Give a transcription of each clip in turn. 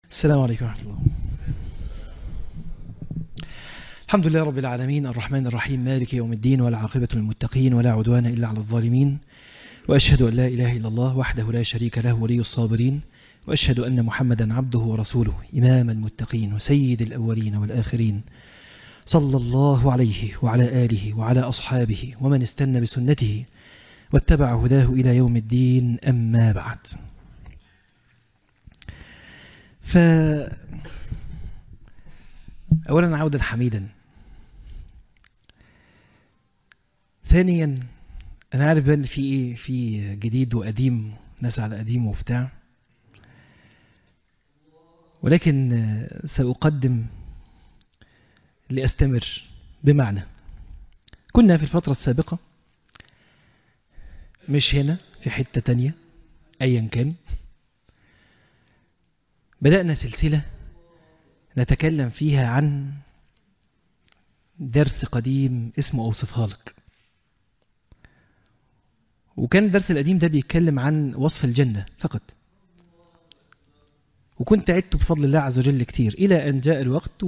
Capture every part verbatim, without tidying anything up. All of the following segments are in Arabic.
السلام عليكم ورحمة الله. الحمد لله رب العالمين الرحمن الرحيم مالك يوم الدين والعاقبة للمتقين ولا عدوان إلا على الظالمين، وأشهد أن لا إله إلا الله وحده لا شريك له ولي الصابرين، وأشهد أن محمدا عبده ورسوله إمام المتقين وسيد الأولين والآخرين، صلى الله عليه وعلى آله وعلى أصحابه ومن استنى بسنته واتبع هداه إلى يوم الدين. أما بعد، ف أولا عودا حميدا. ثانيا أنا عارف بأن في إيه، في جديد وقديم، ناس على قديم وبتاع، ولكن سأقدم لأستمر. بمعنى كنا في الفترة السابقة مش هنا، في حتة تانية أيا كان، بدأنا سلسلة نتكلم فيها عن درس قديم اسمه أوصفها لك. وكان الدرس القديم ده بيتكلم عن وصف الجنة فقط، وكنت عدت بفضل الله عز وجل كتير إلى أن جاء الوقت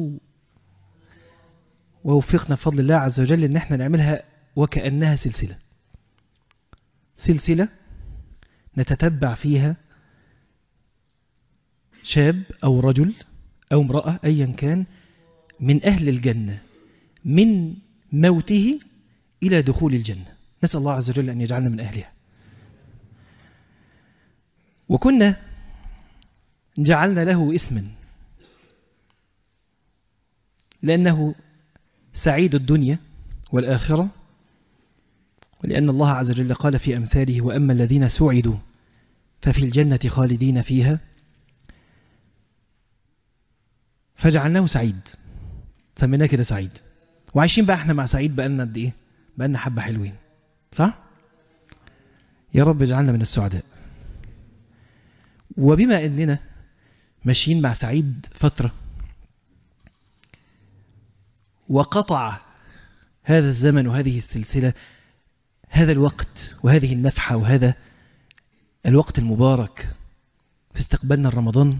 ووفقنا بفضل الله عز وجل أن احنا نعملها وكأنها سلسلة سلسلة نتتبع فيها شاب أو رجل أو امرأة أيا كان من أهل الجنة من موته إلى دخول الجنة. نسأل الله عز وجل أن يجعلنا من أهلها. وكنا جعلنا له اسما لأنه سعيد الدنيا والآخرة، ولأن الله عز وجل قال في أمثاله: وأما الذين سعدوا ففي الجنة خالدين فيها، فجعلناه سعيد، سميناه كده سعيد. وعايشين بقى احنا مع سعيد بقالنا قد ايه؟ بقالنا حبة حلوين، صح؟ يا رب اجعلنا من السعداء. وبما اننا ماشيين مع سعيد فترة وقطع هذا الزمن وهذه السلسلة هذا الوقت وهذه النفحة وهذا الوقت المبارك في استقبالنا رمضان،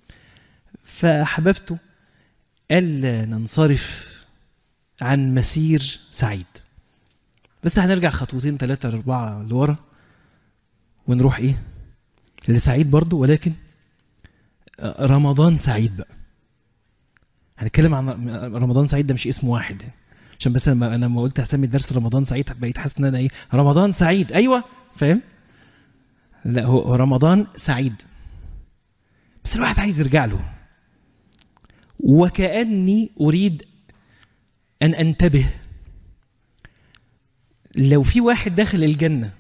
فأحببت ألا ننصرف عن مسير سعيد، بس هنرجع خطوتين ثلاثة أربعة لورا ونروح إيه لسعيد برضو، ولكن رمضان سعيد بقى. هنتكلم عن رمضان سعيد، ده مش اسم واحد، عشان بس أنا لما قلت هسمي الدرس رمضان سعيد بقيت حاسس ان انا ايه، رمضان سعيد، ايوه فاهم، لا هو رمضان سعيد، بس الواحد عايز يرجع له. وكأني أريد أن أنتبه، لو في واحد داخل الجنة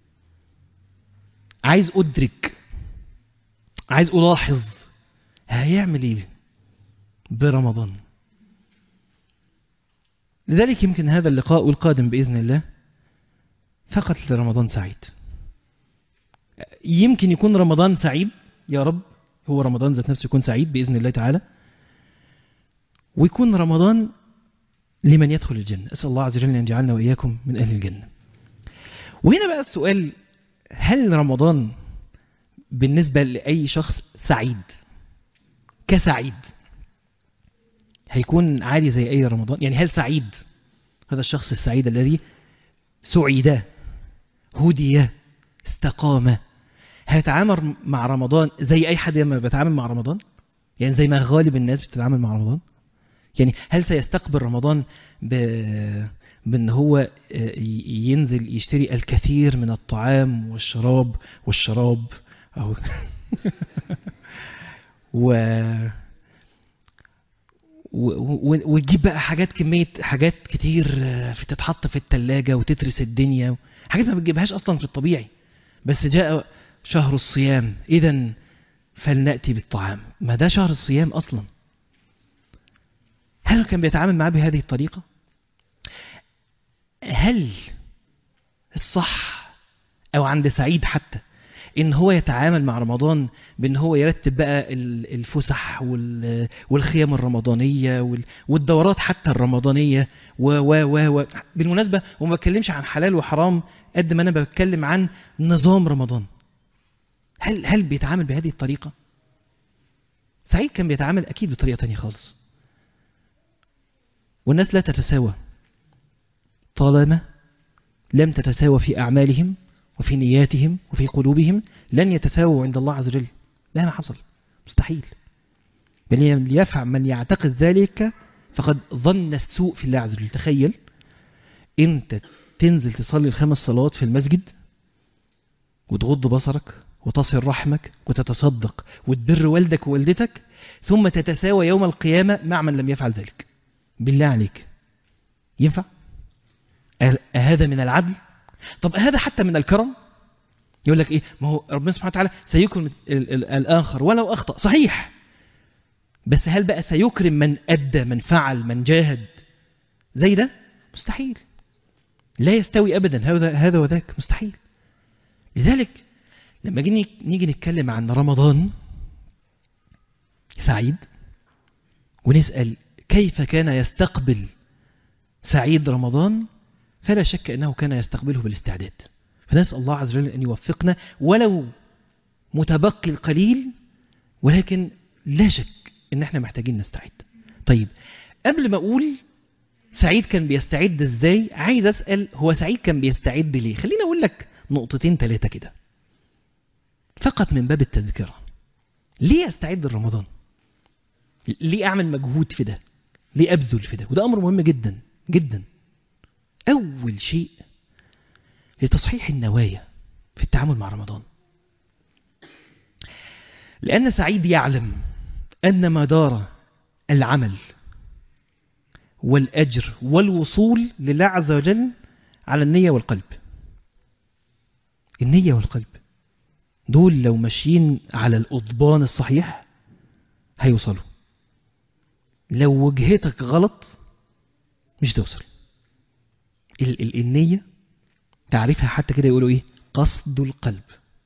عايز أدرك، عايز ألاحظ هيعمل إيه برمضان. لذلك يمكن هذا اللقاء القادم بإذن الله فقط لرمضان سعيد. يمكن يكون رمضان سعيد، يا رب هو رمضان ذات نفسه يكون سعيد بإذن الله تعالى، ويكون رمضان لمن يدخل الجنة. أسأل الله عز وجل أن يجعلنا وإياكم من أهل الجنة. وهنا بقى السؤال: هل رمضان بالنسبة لأي شخص سعيد كسعيد هيكون عادي زي أي رمضان؟ يعني هل سعيد هذا الشخص السعيد الذي سعيد هدي استقام هيتعامل مع رمضان زي أي حد لما بيتعامل مع رمضان؟ يعني زي ما غالب الناس بتتعامل مع رمضان؟ يعني هل سيستقبل رمضان ب... بأن هو ينزل يشتري الكثير من الطعام والشراب والشراب أو و... و... وتجيب بقى حاجات، كمية حاجات كتير تتحط في التلاجة وتترس الدنيا، حاجات ما بتجيبهاش أصلا في الطبيعي، بس جاء شهر الصيام إذن فلنأتي بالطعام. ما ده شهر الصيام أصلا. هل كان بيتعامل معاه بهذه الطريقة؟ هل الصح أو عند سعيد حتى إن هو يتعامل مع رمضان بإن هو يرتب بقى الفسح والخيام الرمضانية والدورات حتى الرمضانية و و و و بالمناسبة وما بتكلمش عن حلال وحرام قد ما أنا بتكلم عن نظام رمضان. هل هل بيتعامل بهذه الطريقة؟ سعيد كان بيتعامل أكيد بطريقة تانية خالص. والناس لا تتساوى طالما لم تتساوى في أعمالهم وفي نياتهم وفي قلوبهم، لن يتساووا عند الله عز وجل مهما حصل، مستحيل. بل يفعل من يعتقد ذلك فقد ظن السوء في الله عز وجل. تخيل انت تنزل تصلي الخمس صلوات في المسجد وتغض بصرك وتصل رحمك وتتصدق وتبر والدك ووالدتك، ثم تتساوى يوم القيامة مع من لم يفعل ذلك. بالله عليك ينفع؟ أهذا من العدل؟ طب هذا حتى من الكرم؟ يقول لك إيه؟ ما هو ربنا سبحانه وتعالى سيكرم الآخر ولو أخطأ، صحيح، بس هل بقى سيكرم من أدى، من فعل، من جاهد زي ده؟ مستحيل، لا يستوي أبدا هذا هذا وذاك، مستحيل. لذلك لما نيجي نتكلم عن رمضان سعيد ونسأل كيف كان يستقبل سعيد رمضان، فلا شك أنه كان يستقبله بالاستعداد. فنسأل الله عز وجل أن يوفقنا ولو متبقي القليل، ولكن لا شك أن احنا محتاجين نستعد. طيب قبل ما أقول سعيد كان بيستعد ازاي، عايز أسأل هو سعيد كان بيستعد ليه؟ خلينا أقول لك نقطتين ثلاثة كده فقط من باب التذكرة. ليه أستعد لرمضان؟ ليه أعمل مجهود في ده؟ ليه أبذل في ده؟ وده أمر مهم جدا جدا. أول شيء لتصحيح النوايا في التعامل مع رمضان، لأن سعيد يعلم أن مدار العمل والأجر والوصول لله عز وجل على النية والقلب. النية والقلب دول لو ماشيين على الأضبان الصحيح هيوصلوا. لو وجهتك غلط مش توصل. ال ال النية تعرفها حتى كده يقولوا ايه؟ قصد القلب.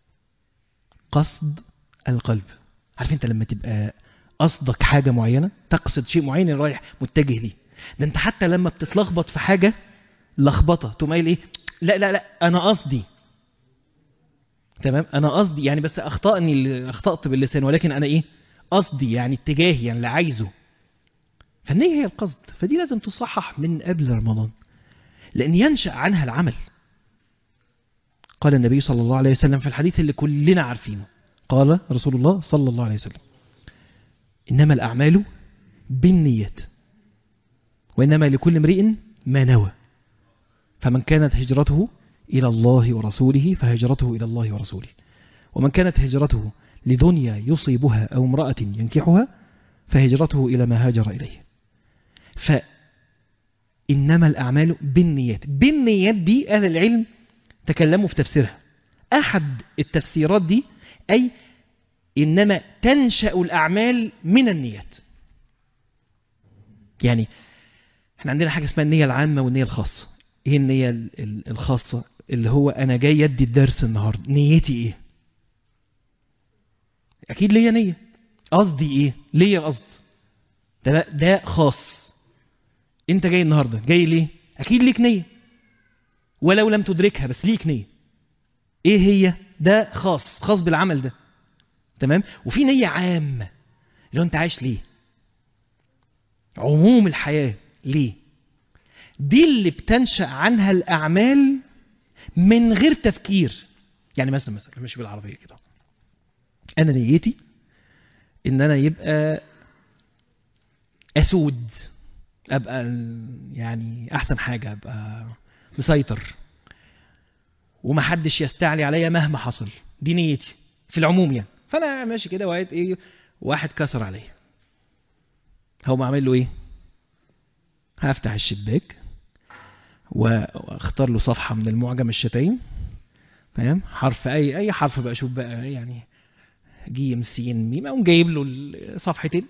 قصد القلب. عارف انت لما تبقى قصدك حاجة معينة، تقصد شيء معين رايح متجه ليه. ده انت حتى لما بتتلخبط في حاجة لخبطة تميل ايه؟ لا لا لا انا قصدي تمام، انا قصدي يعني، بس اخطأني اخطأت باللسان، ولكن انا ايه؟ قصدي يعني اتجاهي يعني اللي عايزه. فالنية هي القصد، فدي لازم تصحح من قبل رمضان، لأن ينشأ عنها العمل. قال النبي صلى الله عليه وسلم في الحديث اللي كلنا عارفينه، قال رسول الله صلى الله عليه وسلم: إنما الأعمال بالنيات وإنما لكل امرئ ما نوى، فمن كانت هجرته إلى الله ورسوله فهجرته إلى الله ورسوله، ومن كانت هجرته لدنيا يصيبها أو امرأة ينكحها فهجرته إلى ما هاجر إليه. فإنما الأعمال بالنيات. بالنيات دي أهل العلم تكلموا في تفسيرها. أحد التفسيرات دي أي إنما تنشأ الأعمال من النيات. يعني احنا عندنا حاجة اسمها النية العامة والنية الخاصة. ايه النية الخاصة؟ اللي هو أنا جاي يدي الدرس النهاردة، نيتي ايه؟ أكيد ليا نية. قصدي ايه؟ ليا قصد. ده, ده خاص. انت جاي النهاردة جاي ليه؟ أكيد ليك نية ولو لم تدركها، بس ليك نية. ايه هي؟ ده خاص، خاص بالعمل ده، تمام. وفي نية عامة اللي انت عايش ليه، عموم الحياة ليه. دي اللي بتنشأ عنها الأعمال من غير تفكير. يعني مثلا مثلا مش بالعربية كده، أنا نيتي إن أنا يبقى أسود، أبقى يعني أحسن حاجة، أبقى مسيطر ومحدش يستعلي عليا مهما حصل. دي نيتي في العموم يعني. فأنا ماشي كده وقت إيه، واحد كسر عليا، هو ما عمل له إيه؟ هفتح الشباك واختار له صفحة من المعجم الشتايم، فاهم؟ حرف اي اي حرف بقى، شوف بقى يعني جيم سين ميم، اقوم جايب له صفحتين،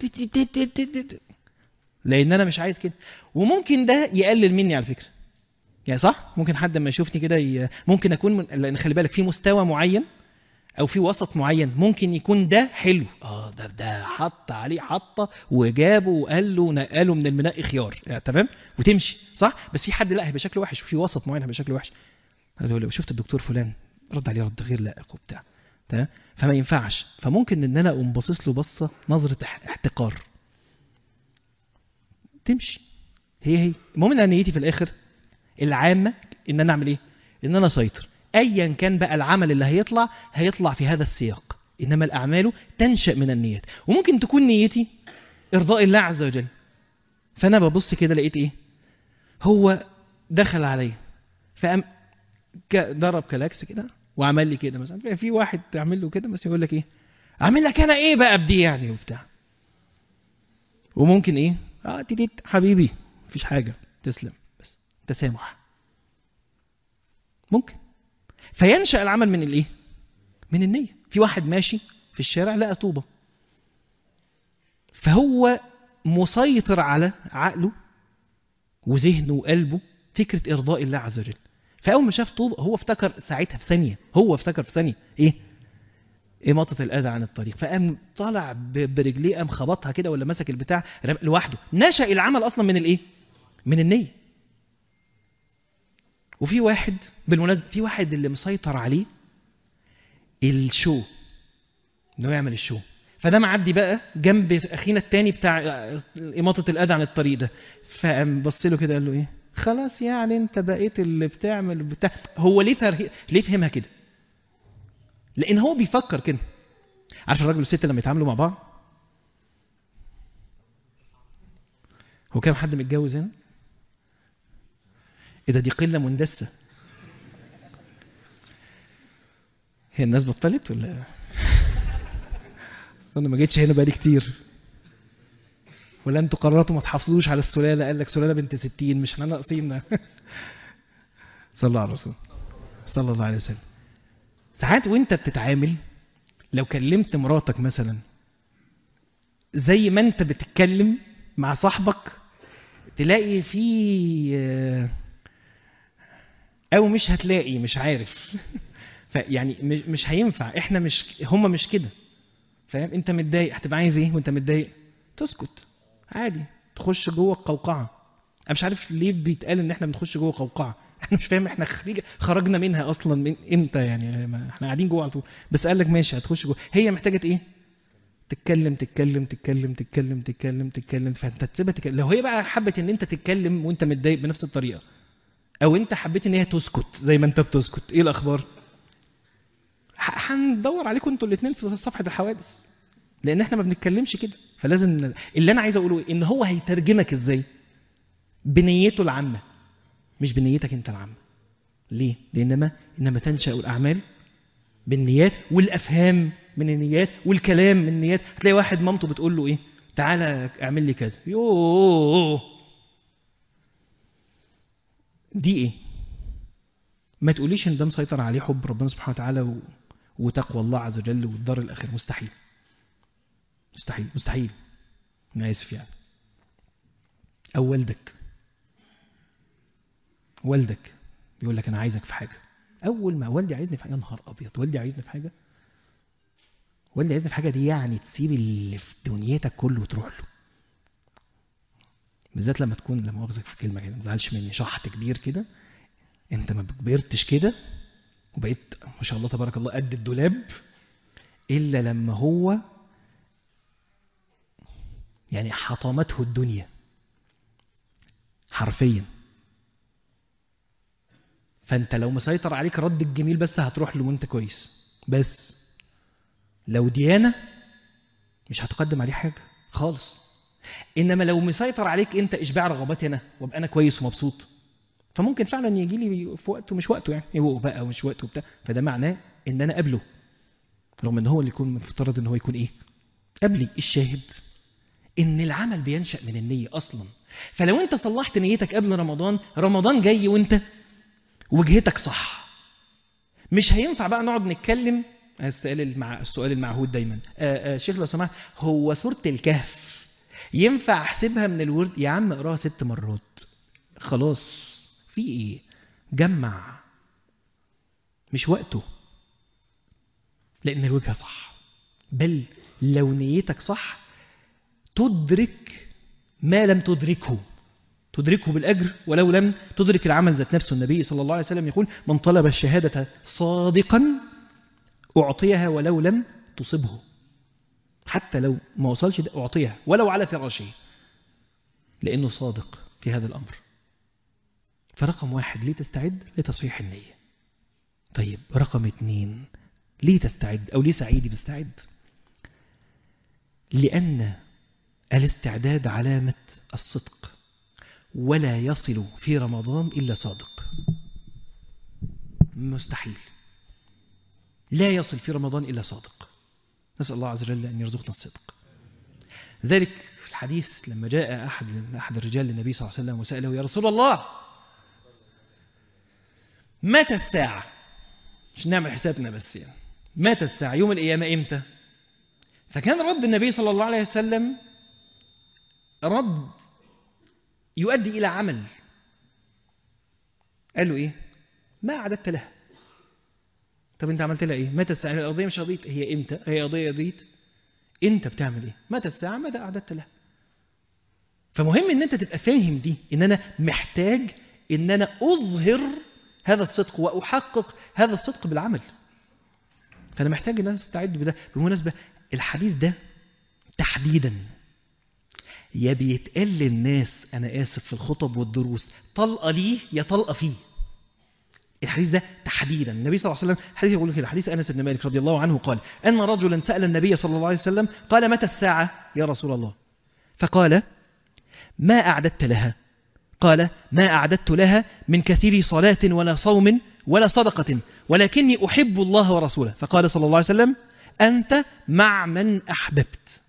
لان انا مش عايز كده. وممكن ده يقلل مني على فكرة، يعني صح، ممكن حد ما يشوفني كده ي... ممكن اكون من... لان خلي بالك في مستوى معين او في وسط معين ممكن يكون ده حلو، اه ده ده حط عليه حطه وجابه وقال له نقله من المنقي خيار، يعني تمام وتمشي صح. بس في حد لا هيبقى شكله وحش، وفي وسط معين هيبقى شكله وحش. هتقول له شفت الدكتور فلان رد عليه رد غير لائق وبتاع، تمام؟ فما ينفعش. فممكن ان انا اقوم باصص له بصه نظره احتقار تمشي، هي هي المهم ان نيتي في الاخر العامه ان انا اعمل ايه؟ ان انا اسيطر. ايا كان بقى العمل اللي هيطلع هيطلع في هذا السياق، انما الاعمال تنشا من النيات. وممكن تكون نيتي ارضاء الله عز وجل، فانا ببص كده لقيت ايه؟ هو دخل عليا فقام ضرب كلاكس كده وعمل لي كده مثلا. في واحد تعمل له كده بس يقول لك ايه؟ اعمل لك انا ايه بقى بدي يعني وبتاع. وممكن ايه؟ اه تيتيت حبيبي مفيش حاجه تسلم، بس تسامح ممكن. فينشأ العمل من الايه؟ من النية. في واحد ماشي في الشارع لقى طوبة، فهو مسيطر على عقله وذهنه وقلبه فكرة إرضاء الله عز وجل. فأول ما شاف طوبة هو افتكر ساعتها في ثانية، هو افتكر في ثانية ايه؟ إماطة الأذى عن الطريق. فقام طالع برجليه، قام خبطها كده ولا مسك البتاع لوحده. نشأ العمل أصلا من الايه؟ من النية. وفي واحد بالمناسبة، في واحد اللي مسيطر عليه الشو، انه يعمل الشو. فده معدي بقى جنب اخينا التاني بتاع اماطه الاذى عن الطريق ده، فقام بص له كده قال له ايه؟ خلاص يعني انت بقيت اللي بتعمل بتاع. هو ليه فر... ليه فهمها كده؟ لان هو بيفكر كده. عارف الراجل والست لما يتعاملوا مع بعض، هو كام حد متجوز هنا؟ ايه ده؟ دي قله مندسه. هي الناس بطلت ولا انا ما جيتش هنا بقالي كتير؟ ولا انتوا قررتوا ما تحافظوش على السلاله؟ قال لك سلاله بنت ستين مش احنا ناقصين. صلى على الرسول صلى الله عليه وسلم. ساعات وانت بتتعامل لو كلمت مراتك مثلا زي ما انت بتتكلم مع صاحبك، تلاقي في او مش هتلاقي، مش عارف. فيعني مش هينفع، احنا مش هم مش كده، فاهم؟ انت متضايق هتبقى عايز ايه وانت متضايق؟ تسكت عادي، تخش جوه القوقعه. انا مش عارف ليه بيتقال ان احنا بنخش جوه قوقعه. احنا مش فاهم احنا خرجنا منها اصلا من امتى يعني، احنا قاعدين جوه على طول. بس قال لك ماشي هتخش جوه. هي محتاجه ايه؟ تتكلم تتكلم تتكلم تتكلم تتكلم تتكلم. فانت تسيبها تتكلم. لو هي بقى حبت ان انت تتكلم وانت متضايق بنفس الطريقه، او انت حبيت ان هي تسكت زي ما انت بتسكت، ايه الاخبار؟ هندور عليكم انتوا الاثنين في صفحه الحوادث، لان احنا ما بنتكلمش كده. فلازم اللي انا عايز اقوله ان هو هيترجمك ازاي؟ بنيته العامه مش بنيتك انت العامه. ليه؟ لانما انما تنشأ الاعمال بالنيات، والافهام من النيات، والكلام من النيات. هتلاقي واحد مامته بتقول له ايه؟ تعالى اعمل لي كذا، يوه دي ايه؟ ما تقوليش ان ده مسيطر عليه حب ربنا سبحانه وتعالى و... وتقوى الله عز وجل والدار الاخر. مستحيل مستحيل مستحيل. انا اسف يعني. او والدك والدك يقول لك انا عايزك في حاجه. اول ما والدي عايزني في حاجه، يا نهار ابيض، والدي عايزني في حاجه؟ والدي عايزني في حاجه دي يعني تسيب اللي في دنيتك كله وتروح له. بالذات لما تكون، لما مؤاخذك في كلمه كده ما تزعلش مني، شحط كبير كده. انت ما كبرتش كده وبقيت ما شاء الله تبارك الله قد الدولاب الا لما هو يعني حطمته الدنيا حرفيا. فانت لو مسيطر عليك رد الجميل بس هتروح له وانت كويس، بس لو ديانه مش هتقدم عليه حاجه خالص. انما لو مسيطر عليك انت اشباع رغباتي انا وابقى انا كويس ومبسوط، فممكن فعلا يجي لي في وقته مش وقته يعني، هو بقى مش وقته بتاع. فده معناه ان انا قبله، رغم ان هو اللي يكون مفترض ان هو يكون ايه؟ قبلي. الشاهد ان العمل بينشأ من النية اصلا. فلو انت صلحت نيتك قبل رمضان، رمضان جاي وانت وجهتك صح. مش هينفع بقى نقعد نتكلم. السؤال المع... السؤال المعهود دايما، آآ آآ شيخ لو سمحت، هو سورة الكهف ينفع احسبها من الورد؟ يا عم اقراها ست مرات خلاص، في ايه؟ جمع، مش وقته. لان الوجهة صح، بل لو نيتك صح تدرك ما لم تدركه، تدركه بالأجر ولو لم تدرك العمل ذات نفسه. النبي صلى الله عليه وسلم يقول: من طلب الشهادة صادقا أعطيها ولو لم تصبه، حتى لو ما وصلش ده أعطيها ولو على فراشه، لأنه صادق في هذا الأمر. فرقم واحد، ليه تستعد؟ لتصحيح النية. طيب رقم اتنين، ليه تستعد أو ليه سعيدي بستعد؟ لأن الاستعداد علامة الصدق، ولا يصل في رمضان إلا صادق. مستحيل، لا يصل في رمضان إلا صادق. نسأل الله عز وجل أن يرزقنا الصدق. ذلك في الحديث لما جاء أحد أحد الرجال للنبي صلى الله عليه وسلم وسأله: يا رسول الله، متى الساعة؟ مش نعمل حسابنا بس، يعني متى الساعة؟ يوم القيامة إمتى؟ فكان رد النبي صلى الله عليه وسلم رد يؤدي إلى عمل. قال له إيه؟ ما أعددت لها. طب أنت عملت لها إيه؟ متى الساعة؟ القضية مش قضية هي إمتى، هي قضية قضية أنت بتعمل إيه؟ متى الساعة؟ ماذا أعددت لها؟ فمهم إن أنت تبقى فاهم دي، إن أنا محتاج إن أنا أظهر هذا الصدق وأحقق هذا الصدق بالعمل. فأنا محتاج إن أنا أستعد بده. بالمناسبة الحديث ده تحديدا يا بيتقال للناس، أنا آسف، في الخطب والدروس، طلقة ليه يا طلقة فيه. الحديث ده تحديدا النبي صلى الله عليه وسلم حديث يقول كده، حديث أنس بن مالك رضي الله عنه قال: أن رجلا سأل النبي صلى الله عليه وسلم قال: متى الساعة يا رسول الله؟ فقال: ما أعددت لها؟ قال: ما أعددت لها من كثير صلاة ولا صوم ولا صدقة، ولكني أحب الله ورسوله. فقال صلى الله عليه وسلم: أنت مع من أحببت.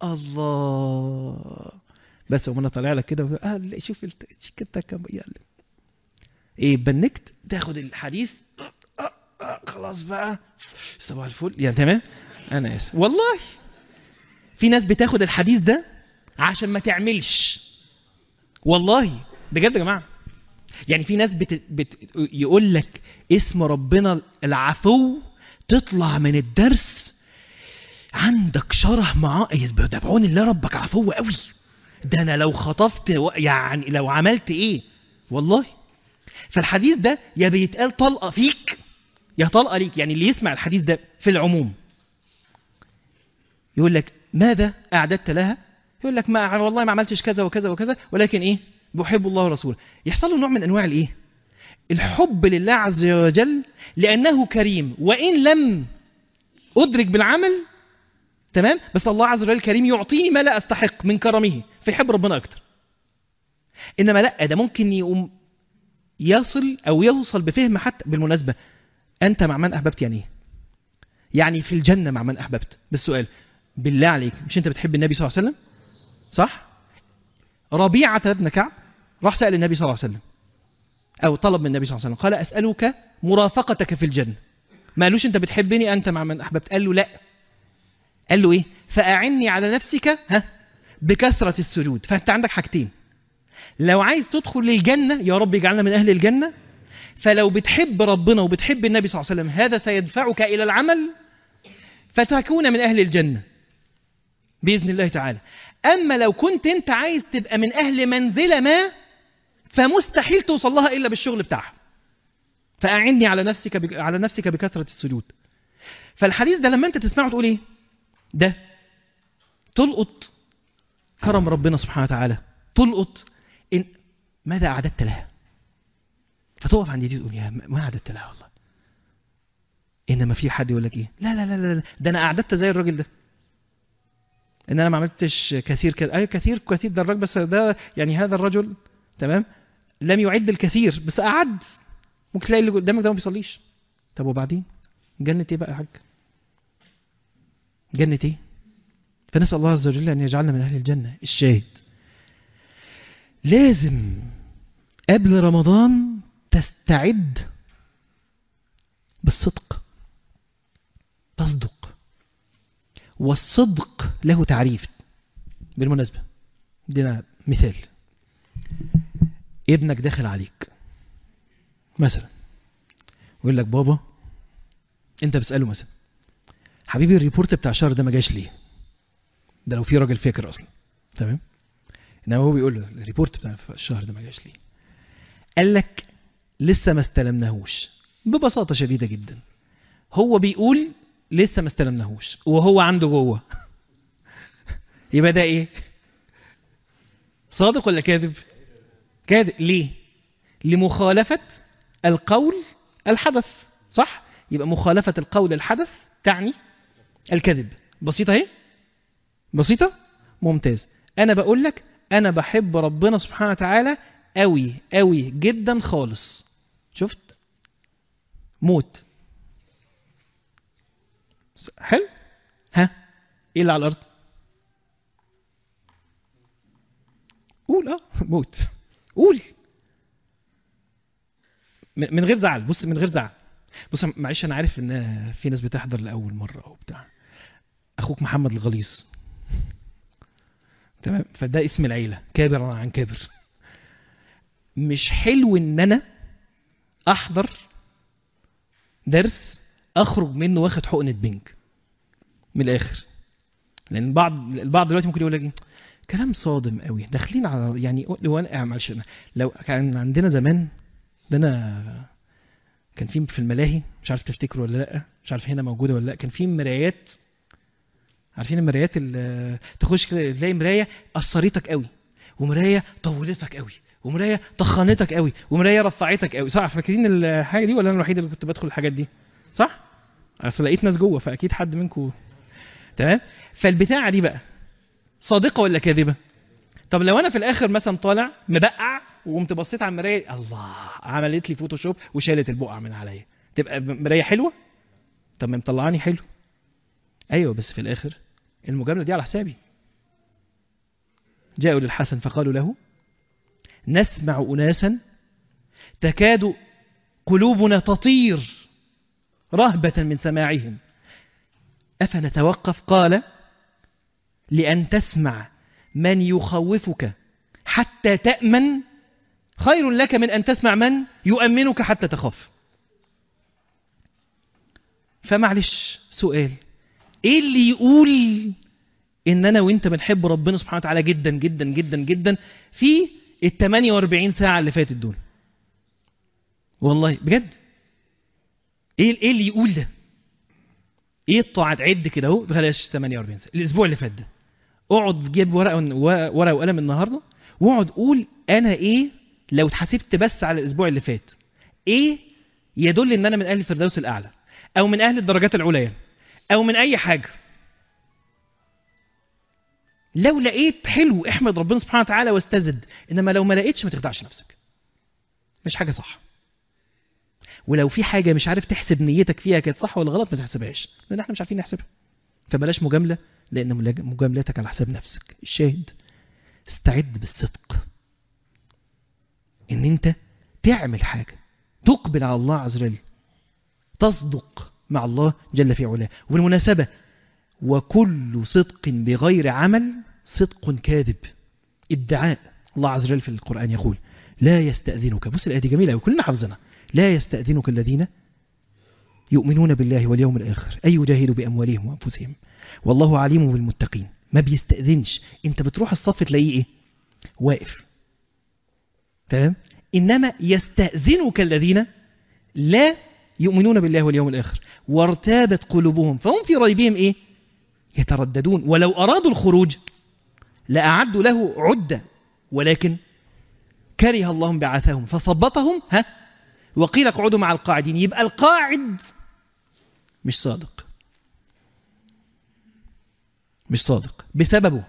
الله، بس ومن طلع لك كده آه شوف الشكتة يعني ايه، بنكت تاخد الحديث آه آه خلاص بقى صباح الفل يعني، تمام. انا اسف والله، في ناس بتاخد الحديث ده عشان ما تعملش، والله بجد يا جماعه. يعني في ناس بت... بت... يقول لك اسم ربنا العفو، تطلع من الدرس عندك شره معاه، ده بعون الله ربك عفو قوي، ده انا لو خطفت يعني لو عملت ايه والله. فالحديث ده يا بيتقال طلقه فيك يا طلقه ليك. يعني اللي يسمع الحديث ده في العموم يقول لك: ماذا اعددت لها؟ يقول لك: ما والله ما عملتش كذا وكذا وكذا، ولكن ايه، بحب الله ورسوله. يحصل له نوع من انواع الايه، الحب لله عز وجل، لانه كريم، وان لم ادرك بالعمل تمام، بس الله عز وجل كريم يعطيني ما لا استحق من كرمه، فيحب ربنا اكتر. انما لا، ده ممكن يقوم يصل او يوصل بفهم. حتى بالمناسبه انت مع من احببت يعني ايه؟ يعني في الجنه مع من احببت. بالسؤال بالله عليك، مش انت بتحب النبي صلى الله عليه وسلم صح؟ ربيعه بن كعب راح سال النبي صلى الله عليه وسلم، او طلب من النبي صلى الله عليه وسلم، قال: اسالك مرافقتك في الجنه. ما قالوش انت بتحبني انت مع من احببت، قال له لا، قال له ايه؟ فاعني على نفسك ها بكثره السجود. فانت عندك حاجتين، لو عايز تدخل للجنه يا رب يجعلنا من اهل الجنه، فلو بتحب ربنا وبتحب النبي صلى الله عليه وسلم هذا سيدفعك الى العمل فتكون من اهل الجنه باذن الله تعالى. اما لو كنت انت عايز تبقى من اهل منزله ما، فمستحيل توصل لها الا بالشغل بتاعها. فاعني على نفسك ب... على نفسك بكثره السجود. فالحديث ده لما انت تسمعه تقول ايه؟ ده تلقط كرم ربنا سبحانه وتعالى، تلقط إن ماذا أعددت لها، فتقف عند دي تقول: يا ما أعددت لها والله. إنما في حد يقول لك إيه؟ لا لا لا لا، ده أنا أعددت زي الراجل ده، إن أنا ما عملتش كثير كده. أي كثير كثير ده الراجل، بس ده يعني هذا الرجل تمام لم يعد الكثير بس أعد. ممكن تلاقي اللي قدامك ده ما بيصليش. طب وبعدين جنة إيه بقى يا حاج؟ جنة إيه؟ فنسأل الله عز وجل أن يجعلنا من أهل الجنة. الشاهد لازم قبل رمضان تستعد بالصدق، تصدق. والصدق له تعريف. بالمناسبة دينا مثال، ابنك داخل عليك مثلا ويقول لك: بابا، انت بتسأله مثلا: حبيبي الريبورت بتاع الشهر ده ما جاش ليه؟ ده لو في راجل فاكر اصلا تمام، انما هو بيقول له الريبورت بتاع الشهر ده ما جاش ليه؟ قال لك: لسه ما استلمناهوش. ببساطه شديده جدا هو بيقول لسه ما استلمناهوش وهو عنده جوه، يبقى ده ايه؟ صادق ولا كاذب؟ كاذب. ليه؟ لمخالفة القول الحدث، صح؟ يبقى مخالفة القول الحدث تعني الكذب. بسيطة اهي، بسيطة، ممتاز. انا بقول لك انا بحب ربنا سبحانه وتعالى قوي قوي جدا خالص. شفت؟ موت. حلو. ها ايه اللي على الارض؟ قول. اه موت. قول من غير زعل. بص من غير زعل. بص معلش انا عارف ان في ناس بتحضر لاول مره او بتاع. اخوك محمد الغليظ، تمام؟ فده اسم العيله، كابر عن كابر. مش حلو ان انا احضر درس اخرج منه واخد حقنه بنك من الاخر. لان البعض البعض دلوقتي ممكن يقول لك ايه كلام صادم قوي، داخلين على يعني لو انا معلش لو كان عندنا زمان ده، انا كان في في الملاهي، مش عارف تفتكروا ولا لا، مش عارف هنا موجوده ولا لا، كان في مرايات. عارفين المرايات اللي تخش كده تلاقي مرايه قصرتك قوي، ومرايه طولتك قوي، ومرايه طخنتك قوي، ومرايه رفعتك قوي، صح؟ فاكرين الحاجه دي ولا انا الوحيد اللي كنت بدخل الحاجات دي؟ صح؟ اصل لقيت ناس جوه فاكيد حد منكم. تمام. فالبتاعه دي بقى صادقه ولا كاذبه؟ طب لو انا في الاخر مثلا طالع مبقع وقمت بصيت على المرايه، الله، عملت لي فوتوشوب وشالت البقع من عليا، تبقى مرايه حلوه؟ طب ما مطلعاني حلو. ايوه بس في الاخر المجامله دي على حسابي. جاءوا للحسن فقالوا له نسمع اناسا تكاد قلوبنا تطير رهبه من سماعهم افنتوقف؟ قال لان تسمع من يخوفك حتى تأمن خير لك من أن تسمع من يؤمنك حتى تخاف. فمعلش سؤال، ايه اللي يقول ان انا وانت بنحب ربنا سبحانه وتعالى جدا جدا جدا جدا في ال ثمانية وأربعين ساعة اللي فاتت دول؟ والله بجد ايه ايه اللي يقول ده؟ ايه الطاعات؟ عد كده اهو، بلاش ثمانية وأربعين ساعة، الاسبوع اللي فات ده. اقعد جيب ورقه ورقه وقلم النهارده واقعد قول انا ايه لو اتحاسبت بس على الاسبوع اللي فات، ايه يدل ان انا من اهل الفردوس الاعلى، او من اهل الدرجات العليا، او من اي حاجه. لو لقيت حلو احمد ربنا سبحانه وتعالى واستزد، انما لو ما لقيتش ما تخدعش نفسك، مش حاجه صح. ولو في حاجه مش عارف تحسب نيتك فيها كانت صح ولا غلط، ما تحسبهاش، لان احنا مش عارفين نحسبها. فبلاش مجامله، لان مجاملتك على حساب نفسك. الشاهد استعد بالصدق ان انت تعمل حاجه تقبل على الله عز وجل، تصدق مع الله جل في علاه. وبالمناسبه وكل صدق بغير عمل صدق كاذب، ادعاء. الله عز وجل في القرآن يقول لا يستأذنك، بص الآية دي جميلة وكلنا حافظنا، لا يستأذنك الذين يؤمنون بالله واليوم الآخر أي يجاهدوا بأموالهم وأنفسهم والله عليم بالمتقين. ما بيستأذنش، انت بتروح الصف تلاقيه ايه؟ واقف. تمام. انما يستأذنك الذين لا يؤمنون بالله واليوم الآخر وارتابت قلوبهم فهم في ريبهم ايه؟ يترددون. ولو أرادوا الخروج لأعدوا له عدة ولكن كره الله بعثهم فثبطهم ها وقيل اقعدوا مع القاعدين. يبقى القاعد مش صادق، مش صادق بسببه.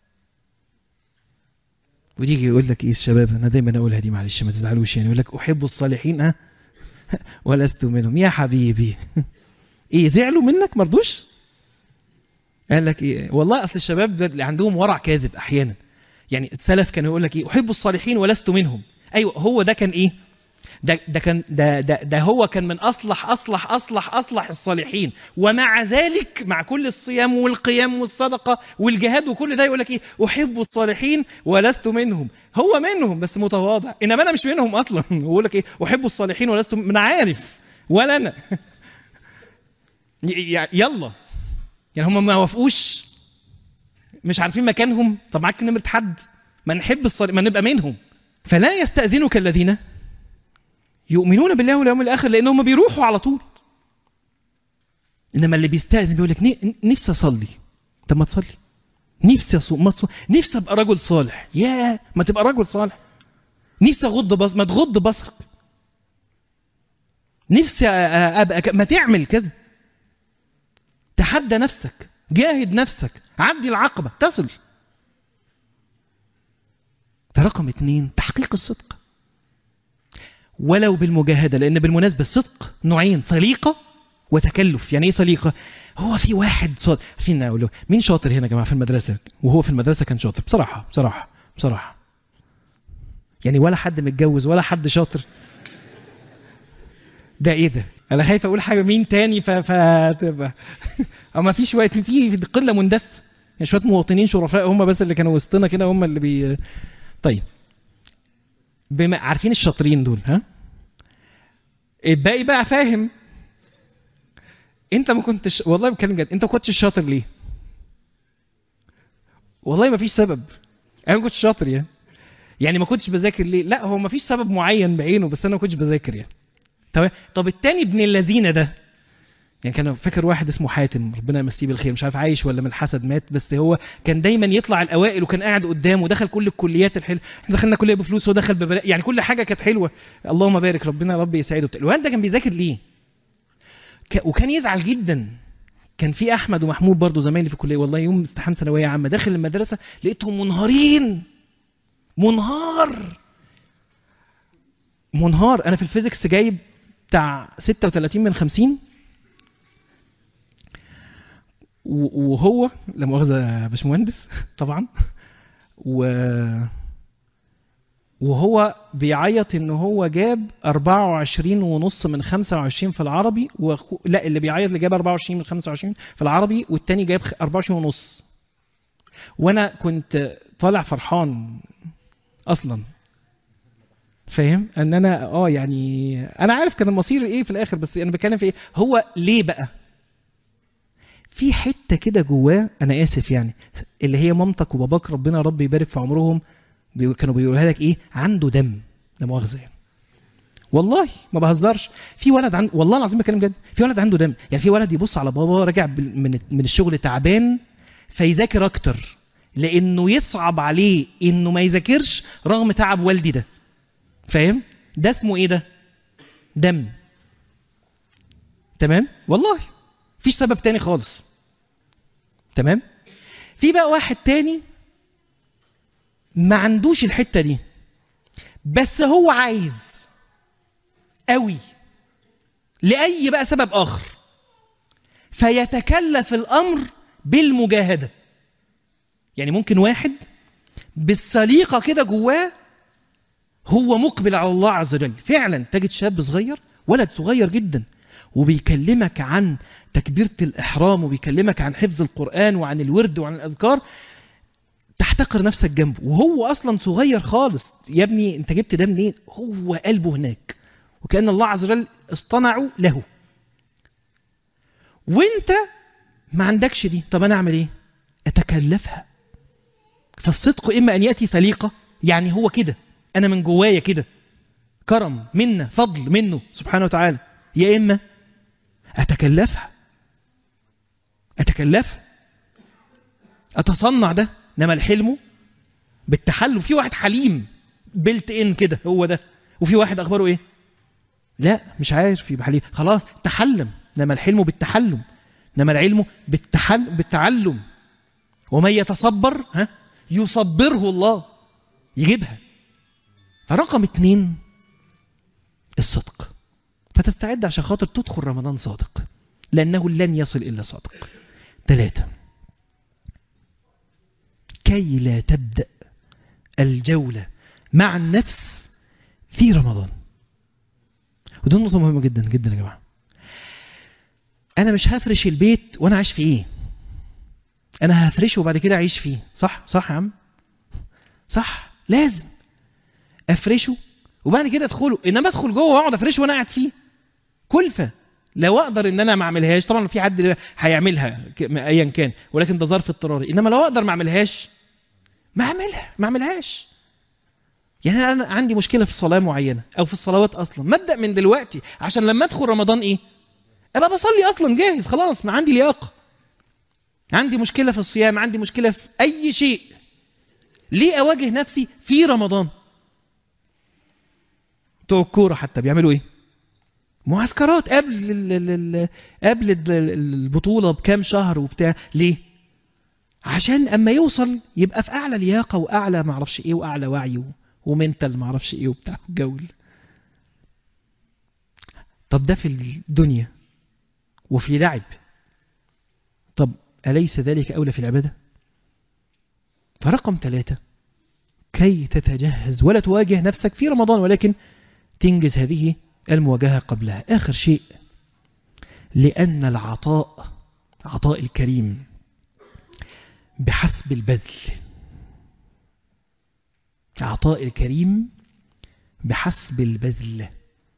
وتيجي يقول لك ايه الشباب، انا دايما اقولها دي معلش ما تزعلوش يعني، يقول لك احب الصالحين ها ولست منهم. يا حبيبي ايه زعلوا منك مرضوش؟ قال لك ايه والله اصل الشباب ده اللي عندهم ورع كاذب احيانا. يعني السلف كانوا يقول لك ايه احب الصالحين ولست منهم. ايوه هو ده كان ايه؟ ده ده كان ده ده ده هو كان من اصلح اصلح اصلح اصلح الصالحين، ومع ذلك مع كل الصيام والقيام والصدقه والجهاد وكل ده يقول لك ايه احب الصالحين ولست منهم. هو منهم بس متواضع، انما انا مش منهم اصلا. ويقول لك ايه احب الصالحين ولست من عارف ولا انا يلا يعني هم ما وافقوش، مش عارفين مكانهم. طب معاك نمرة حد؟ ما نحب الصالحين ما نبقى منهم. فلا يستأذنك الذين يؤمنون بالله واليوم الآخر، لأنهم بيروحوا على طول. انما اللي بيستأذن بيقول لك نفسي اصلي. طب ما تصلي. نفسي اصوم، ما تصوم. نفسي ابقى رجل صالح، يا ما تبقى رجل صالح. نفسي اغض بصر، ما تغض بصرك. نفسي ابقى ك... ما تعمل كذا. تحدى نفسك، جاهد نفسك، عدي العقبة تصل. ده رقم اتنين، تحقيق الصدق ولو بالمجاهدة. لأن بالمناسبة الصدق نوعين، سليقة وتكلف. يعني ايه سليقة؟ هو في واحد صادق. فين اقول مين شاطر هنا يا جماعة في المدرسة؟ وهو في المدرسة كان شاطر بصراحة بصراحة بصراحة. يعني ولا حد متجوز ولا حد شاطر؟ ده ايه ده؟ انا خايف اقول حاجة مين تاني ف فتبقى او ما فيش وقت، في قلة مندسة. يعني شوية مواطنين شرفاء هم بس اللي كانوا وسطنا كده، هم اللي بي. طيب بما عارفين الشاطرين دول، ها الباقي بقى فاهم. انت ما كنتش، والله بتكلم جد، انت ما كنتش شاطر ليه؟ والله ما فيش سبب. انا ما كنتش شاطر يعني يعني ما كنتش بذاكر ليه؟ لا هو ما فيش سبب معين بعينه، بس انا ما كنتش بذاكر يعني. طب طب التاني ابن الذين ده، يعني كان فاكر واحد اسمه حاتم ربنا يمسيه بالخير، مش عارف عايش ولا من الحسد مات، بس هو كان دايما يطلع الاوائل وكان قاعد قدامه ودخل كل الكليات الحلوه. احنا دخلنا كليه بفلوس ودخل ببلاش، يعني كل حاجه كانت حلوه. اللهم بارك، ربنا يا رب يسعده. الواد ده كان بيذاكر ليه؟ ك... وكان يزعل جدا. كان في احمد ومحمود برضو زمايلي في الكليه، والله يوم امتحان ثانويه عامه داخل المدرسه لقيتهم منهارين. منهار منهار. انا في الفيزيكس جايب بتاع ستة وثلاثين من خمسين، وهو لا مؤاخذة باشمهندس طبعا، و وهو بيعيط ان هو جاب أربعة وعشرين ونص من خمسة وعشرين في العربي، و... لا اللي بيعيط اللي جاب أربعة وعشرين من خمسة وعشرين في العربي، والتاني جاب أربعة وعشرين ونص. وانا كنت طالع فرحان اصلا، فاهم ان انا اه يعني انا عارف كان المصير ايه في الاخر، بس انا بتكلم في ايه. هو ليه بقى في حته كده جواه، انا اسف يعني، اللي هي مامتك وباباك ربنا رب يبارك في عمرهم بي... كانوا بيقولها لك ايه؟ عنده دم. لا مؤاخذه يعني، والله ما بهزرش. في ولد عند، والله العظيم بكلم جد، في ولد عنده دم. يعني في ولد يبص على بابا راجع من من الشغل تعبان فيذاكر اكتر، لانه يصعب عليه انه ما يذاكرش رغم تعب والدي ده. فاهم؟ ده اسمه ايه ده؟ دم. تمام؟ والله مفيش سبب تاني خالص. تمام؟ في بقى واحد تاني ما عندوش الحتة دي، بس هو عايز قوي لأي بقى سبب آخر، فيتكلف الأمر بالمجاهدة. يعني ممكن واحد بالسليقة كده جواه هو مقبل على الله عز وجل فعلا. تجد شاب صغير، ولد صغير جدا، وبيكلمك عن تكبيرة الإحرام وبيكلمك عن حفظ القرآن وعن الورد وعن الأذكار، تحتقر نفسك جنبه وهو أصلا صغير خالص. يا ابني انت جبت ده منين؟ هو قلبه هناك، وكأن الله عز وجل اصطنعه له، وانت ما عندكش دي. طب انا اعمل ايه؟ اتكلفها. فالصدق اما ان يأتي سليقة، يعني هو كده انا من جوايا كده كرم منه فضل منه سبحانه وتعالى، يا اما اتكلفها اتكلفها اتصنع ده. انما الحلم بالتحلم. في واحد حليم بلت ان كده هو ده، وفي واحد اخباره ايه؟ لا مش عارف يبقى حليم، خلاص تحلم. انما الحلم بالتحلم، انما العلم بالتحل بالتعلم. ومن يتصبر ها يصبره الله، يجيبها. فرقم اتنين الصدق. فتستعد عشان خاطر تدخل رمضان صادق، لأنه لن يصل إلا صادق. ثلاثة، كي لا تبدأ الجولة مع النفس في رمضان. ودي نقطة مهمة جدا جدا يا جماعة. أنا مش هفرش البيت وأنا عايش فيه إيه؟ أنا هفرشه وبعد كده أعيش فيه. صح؟ صح يا عم؟ صح؟ لازم أفرشه وبعد كده أدخله. إنما أدخل جوه وأقعد أفرشه وأنا قاعد فيه كلفة. لو أقدر إن أنا ما أعملهاش، طبعا في حد هيعملها أيا كان، ولكن ده ظرف اضطراري. إنما لو أقدر ما أعملهاش ما أعملها ما أعملهاش. يعني أنا عندي مشكلة في صلاة معينة أو في الصلوات أصلا، ما أبدأ من دلوقتي عشان لما أدخل رمضان إيه؟ ابقى بصلي اصلا جاهز خلاص، ما عندي لياقه. عندي مشكله في الصيام، عندي مشكله في اي شيء، ليه اواجه نفسي في رمضان؟ بتوع الكوره حتى بيعملوا ايه؟ معسكرات قبل ال ال قبل البطوله بكام شهر وبتاع. ليه؟ عشان اما يوصل يبقى في اعلى لياقه واعلى ما اعرفش ايه واعلى وعي ومنتال ما اعرفش ايه وبتاع الجو. طب ده في الدنيا وفي لعب، طب أليس ذلك أولى في العبادة؟ فرقم ثلاثة، كي تتجهز ولا تواجه نفسك في رمضان، ولكن تنجز هذه المواجهة قبلها. آخر شيء، لأن العطاء، عطاء الكريم بحسب البذل. عطاء الكريم بحسب البذل.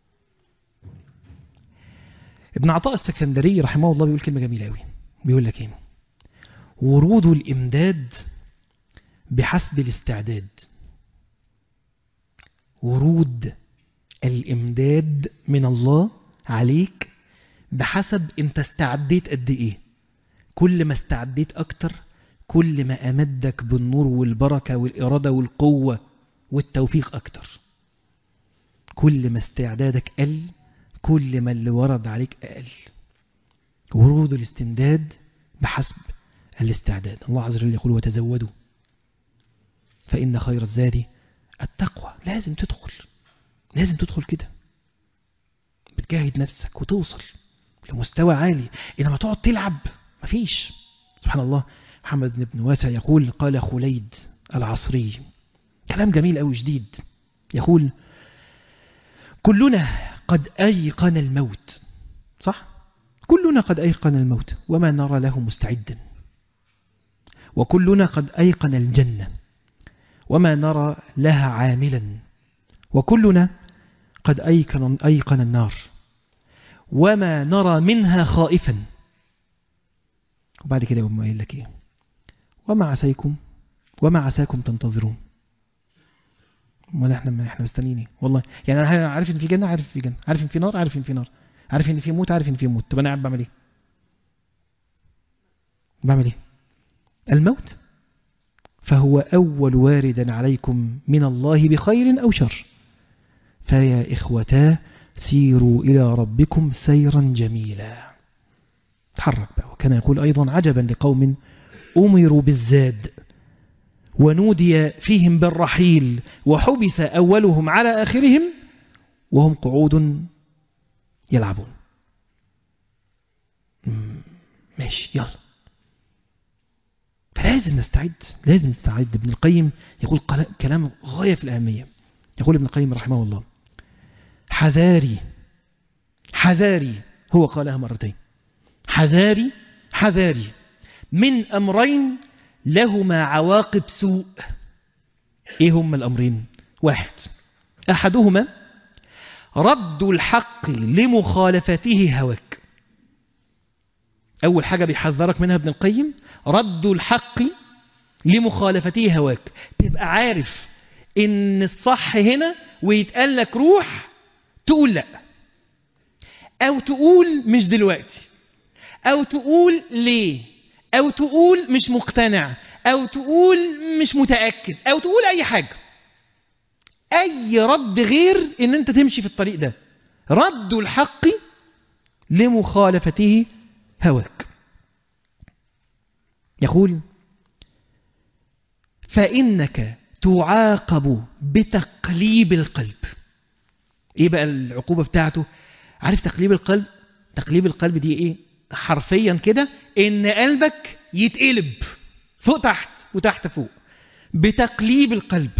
ابن عطاء السكندري رحمه الله بيقول كلمة جميلة قوي، بيقول لك ايه؟ ورود الإمداد بحسب الاستعداد. ورود الإمداد من الله عليك بحسب انت استعديت قد ايه. كل ما استعديت اكتر كل ما امدك بالنور والبركة والإرادة والقوة والتوفيق اكتر. كل ما استعدادك قل كل ما اللي ورد عليك أقل. ورود الاستمداد بحسب الاستعداد. الله عز وجل يقول وتزودوا فإن خير الزاد التقوى. لازم تدخل، لازم تدخل كده بتجاهد نفسك وتوصل لمستوى عالي. إنما تقعد تلعب مفيش. سبحان الله، محمد بن واسع يقول قال خليد العصري كلام جميل أو جديد، يقول كلنا قد أيقن الموت. صح؟ كلنا قد أيقن الموت وما نرى له مستعدا، وكلنا قد أيقن الجنة وما نرى لها عاملا، وكلنا قد أيقن, أيقن النار وما نرى منها خائفا. وبعد كده يقول قايل لك إيه؟ وما عساكم وما عساكم تنتظرون. ولا احنا احنا مستنيين والله؟ يعني انا عارف ان في جنه، عارف في جنه، عارف ان في نار، عارف ان في نار، عارف ان في موت، عارف ان في موت. طب انا قاعد بعمل ايه؟ بعمل ايه؟ الموت فهو اول وارد عليكم من الله بخير او شر، فيا اخوتاه سيروا الى ربكم سيرا جميلا. تحرك بقى. وكان يقول ايضا عجبا لقوم امروا بالزاد ونودي فيهم بالرحيل وحبس أولهم على آخرهم وهم قعود يلعبون. ماشي يلا. فلازم نستعد، لازم نستعد. ابن القيم يقول كلام غاية في الأهمية. يقول ابن القيم رحمه الله حذاري حذاري، هو قالها مرتين، حذاري حذاري من أمرين لهما عواقب سوء. ايه هم الامرين؟ واحد، احدهما رد الحق لمخالفته هواك. اول حاجة بيحذرك منها ابن القيم رد الحق لمخالفته هواك. تبقى عارف ان الصح هنا ويتقال لك روح تقول لا، او تقول مش دلوقتي، او تقول ليه، او تقول مش مقتنع، او تقول مش متأكد، او تقول اي حاجة. اي رد غير ان انت تمشي في الطريق ده. رد الحق لمخالفته هواك. يقول فإنك تعاقب بتقليب القلب. ايه بقى العقوبة بتاعته؟ عارف تقليب القلب؟ تقليب القلب دي ايه؟ حرفيا كده ان قلبك يتقلب فوق تحت وتحت فوق بتقليب القلب،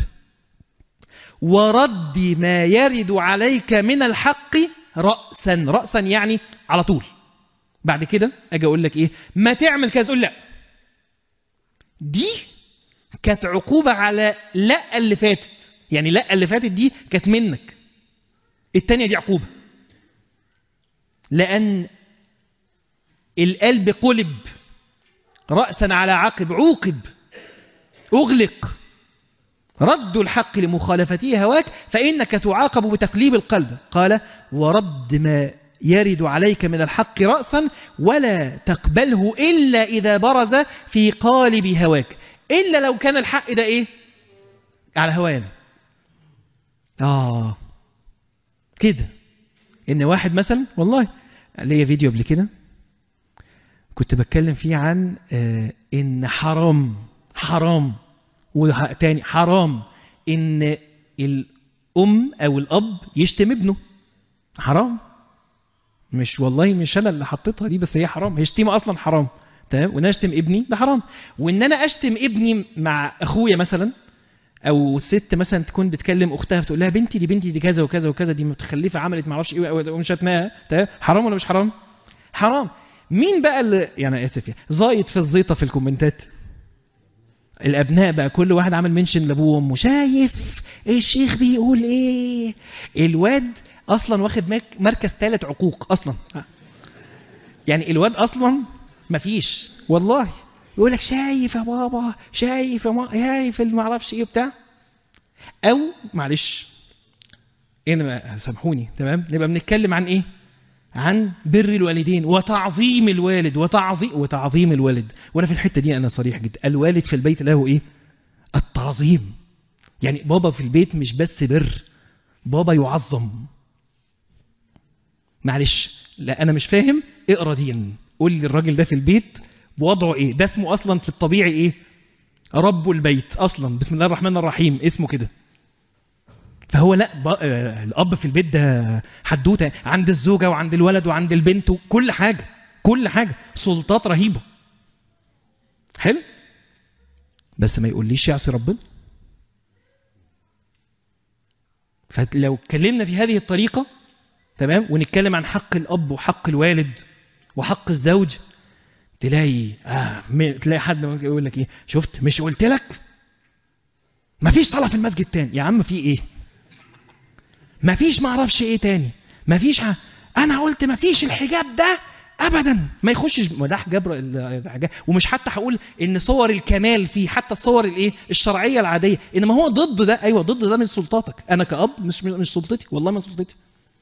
ورد ما يرد عليك من الحق رأسا. رأسا يعني على طول. بعد كده اجي اقول لك ايه؟ ما تعمل كذا، تقول لا. دي كانت عقوبة على لا اللي فاتت. يعني لا اللي فاتت دي كانت منك، التانية دي عقوبة. لأن القلب قلب رأسا على عقب، عوقب، أغلق. رد الحق لمخالفته هواك فإنك تعاقب بتقليب القلب. قال ورد ما يرد عليك من الحق رأسا ولا تقبله إلا إذا برز في قالب هواك، إلا لو كان الحق ده إيه؟ على هوانا. آه كده إن واحد مثلا، والله ليا فيديو قبل كده كنت بتكلم فيه عن آه إن حرام حرام وتاني حرام إن الأم أو الأب يشتم ابنه. حرام، مش والله مش أنا اللي حطيتها دي، بس هي حرام، هي شتيمة أصلا حرام. تمام، وإن أنا أشتم ابني ده حرام، وإن أنا أشتم ابني مع أخويا مثلا، أو ست مثلا تكون بتكلم أختها بتقول لها بنتي دي بنتي دي كذا وكذا وكذا، دي متخلفة عملت معرفش إيه ومش شتمها. تمام، حرام ولا مش حرام؟ حرام. مين بقى اللي يعني آسف يعني زايد في الزيطة في الكومنتات؟ الأبناء بقى، كل واحد عامل منشن لأبوه وأمه، شايف الشيخ بيقول إيه؟ الواد أصلا واخد مركز ثالث عقوق أصلا، يعني الواد أصلا مفيش، والله يقول لك شايف يا بابا، شايف يا ماما، شايف اللي معرفش إيه بتاع. أو معلش إيه، سامحوني، تمام، نبقى بنتكلم عن إيه؟ عن بر الوالدين وتعظيم الوالد وتعظيم وتعظيم الوالد. وانا في الحته دي انا صريح جدا، الوالد في البيت له ايه؟ التعظيم. يعني بابا في البيت مش بس بر، بابا يعظم. معلش لا انا مش فاهم، اقرا دين، قول لي الراجل ده في البيت وضعه ايه؟ ده اسمه اصلا في الطبيعي ايه؟ رب البيت اصلا، بسم الله الرحمن الرحيم اسمه كده. فهو لا ب... آه... الاب في البيت ده حدوته عند الزوجه وعند الولد وعند البنت وكل حاجه، كل حاجه سلطات رهيبه. حلو، بس ما يقوليش يعصي ربنا. فلو اتكلمنا في هذه الطريقه تمام، ونتكلم عن حق الاب وحق الوالد وحق الزوج، تلاقي آه م... تلاقي حد يقول لك ايه؟ شفت مش قلت لك ما فيش صلاه في المسجد تاني؟ يا عم في ايه؟ ما فيش، ما اعرفش ايه تاني، ما فيش ح... انا قلت ما فيش الحجاب ده ابدا ما يخشش، ما ده حجاب الحجاب. ومش حتى هقول ان صور الكمال فيه، حتى الصور الايه الشرعيه العاديه، انما هو ضد ده. ايوه ضد ده من سلطاتك، انا كأب مش مش سلطتي، والله ما سلطتي،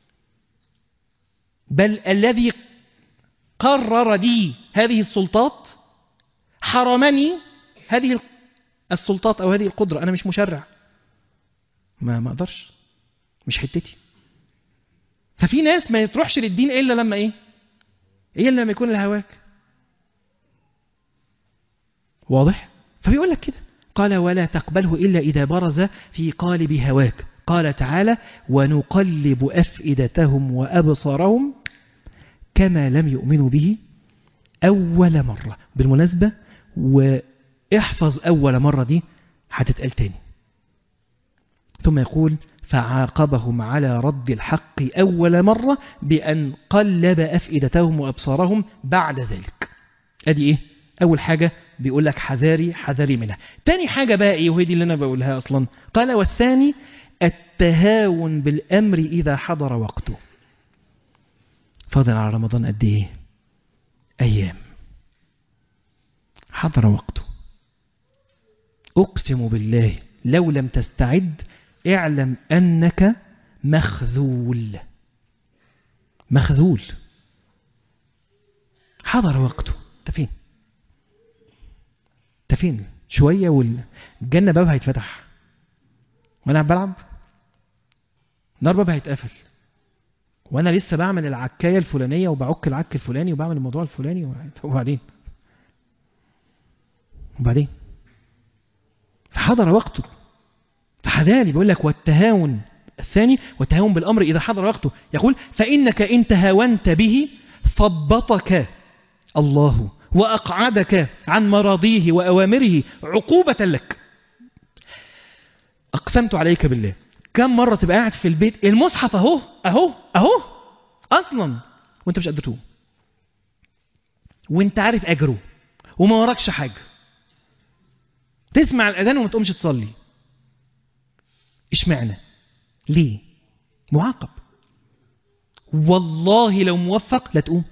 بل الذي قرر لي هذه السلطات حرمني هذه السلطات او هذه القدره. انا مش مشرع، ما ما اقدرش، مش حتتي. ففي ناس ما تروحش للدين الا لما ايه؟ الا لما يكون لهواك. واضح؟ فبيقول لك كده، قال ولا تقبله الا اذا برز في قالب هواك. قال تعالى ونقلب افئدتهم وابصارهم كما لم يؤمنوا به اول مره. بالمناسبه واحفظ اول مره دي هتتقال تاني. ثم يقول فعاقبهم على رد الحق أول مرة بأن قلب أفئدتهم وأبصارهم بعد ذلك. أدي إيه؟ أول حاجة بيقول لك حذاري حذاري منها. تاني حاجة بقى إيه؟ وهي دي اللي أنا بقولها أصلا. قال والثاني التهاون بالأمر إذا حضر وقته. فاضل على رمضان قد إيه؟ أيام. حضر وقته، أقسم بالله لو لم تستعد اعلم أنك مخذول. مخذول. حضر وقته. انت فين؟ انت فين؟ شوية والجنة بابها هيتفتح وانا بلعب، نار بابها هيتقفل، وانا لسه بعمل العكاية الفلانية وبعك العك الفلاني وبعمل الموضوع الفلاني، وبعدين وبعدين فحضر وقته. فحذاري، بيقول لك والتهاون الثاني والتهاون بالأمر إذا حضر وقته. يقول فإنك إن تهاونت به ثبطك الله وأقعدك عن مراضيه وأوامره عقوبة لك. أقسمت عليك بالله، كم مرة تبقى قاعد في البيت المصحف أهو أهو أهو أصلا وانت مش قادر تقوم، وانت عارف أجره وما وراكش حاجة، تسمع الأذان وما تقومش تصلي. إيش معنى؟ ليه؟ معاقب. والله لو موفق لا تقوم،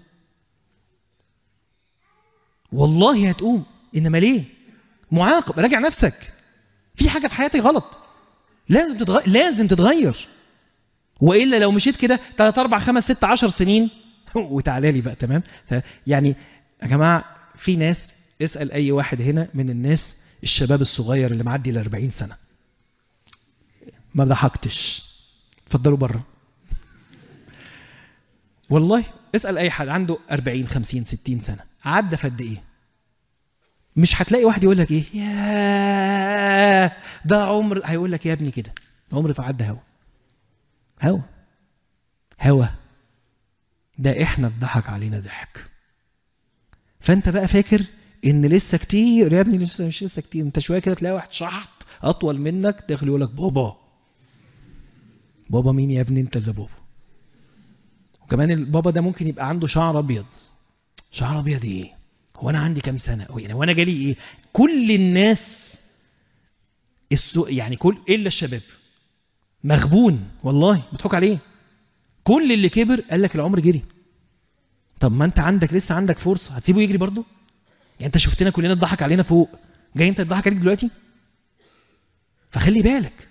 والله هتقوم، إنما ليه؟ معاقب. راجع نفسك، في حاجة في حياتي غلط، لازم تتغير، لازم تتغير. وإلا لو مشيت كده ثلاثة أربعة خمس ستة عشر سنين وتعالى لي بقى. تمام. يعني يا جماعة في ناس، اسأل أي واحد هنا من الناس الشباب الصغير اللي معدي ل أربعين سنة، ما ضحكتش، اتفضلوا بره والله. اسأل أي حد عنده أربعين خمسين ستين سنة عدى في قد إيه؟ مش هتلاقي واحد يقول لك إيه يا ده عمر، هيقول لك يا ابني كده عمر تعدى هوا هوا هوا، ده إحنا اتضحك علينا ضحك. فأنت بقى فاكر إن لسه كتير يا ابني، لسه مش لسه كتير. أنت شوية كده تلاقي واحد شحط أطول منك داخل يقول لك بابا. بابا مين يا ابني؟ أنت اللي بابا. وكمان البابا ده ممكن يبقى عنده شعر أبيض. شعر أبيض إيه؟ هو أنا عندي كام سنة؟ يعني وأنا جالي إيه؟ كل الناس السوء يعني كل إلا الشباب مغبون والله، بتحك عليه. كل اللي كبر قال لك العمر جري. طب ما أنت عندك لسه عندك فرصة، هتسيبه يجري برضه؟ يعني أنت شفتنا كلنا تضحك علينا فوق، جاي أنت تضحك عليك دلوقتي؟ فخلي بالك.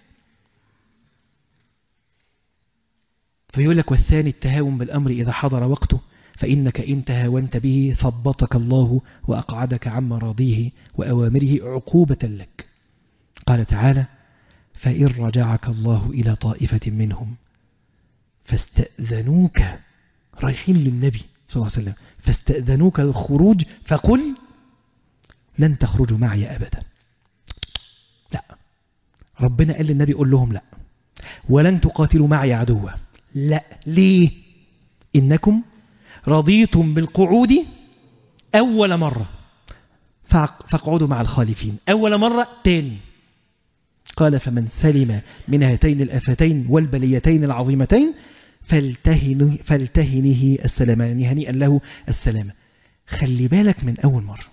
فيقول لك والثاني التهاون بالأمر إذا حضر وقته، فإنك إن تهاونت به ثبطك الله وأقعدك عن مراضيه وأوامره عقوبة لك. قال تعالى فإن رجعك الله إلى طائفة منهم فاستأذنوك، رايحين للنبي صلى الله عليه وسلم، فاستأذنوك الخروج فقل لن تخرجوا معي أبدا. لا، ربنا قال للنبي قل لهم لا، ولن تقاتلوا معي عدوا. لا، ليه؟ إنكم رضيتم بالقعود أول مرة فاقعدوا مع الخالفين. أول مرة تاني. قال فمن سلم من هاتين الآفتين والبليتين العظيمتين فالتهنه, فالتهنه السلامة، يعني هنيئا له السلامة. خلي بالك من أول مرة،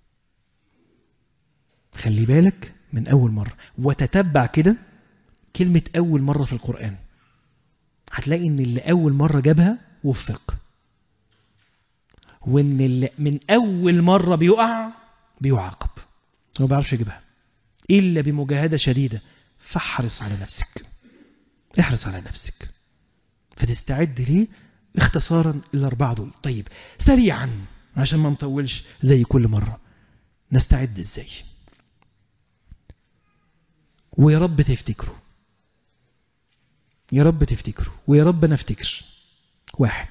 خلي بالك من أول مرة، وتتبع كده كلمة أول مرة في القرآن، هتلاقي ان اللي أول مرة جابها وفق، وان اللي من أول مرة بيقع بيعاقب، ما بيعرفش يجيبها إلا بمجاهدة شديدة. فاحرص على نفسك، احرص على نفسك فتستعد ليه. اختصارا الأربعة دول. طيب سريعا عشان ما نطولش زي كل مرة، نستعد ازاي؟ ويا رب تفتكروا، يا رب تفتكروا، ويا رب نفتكر. واحد،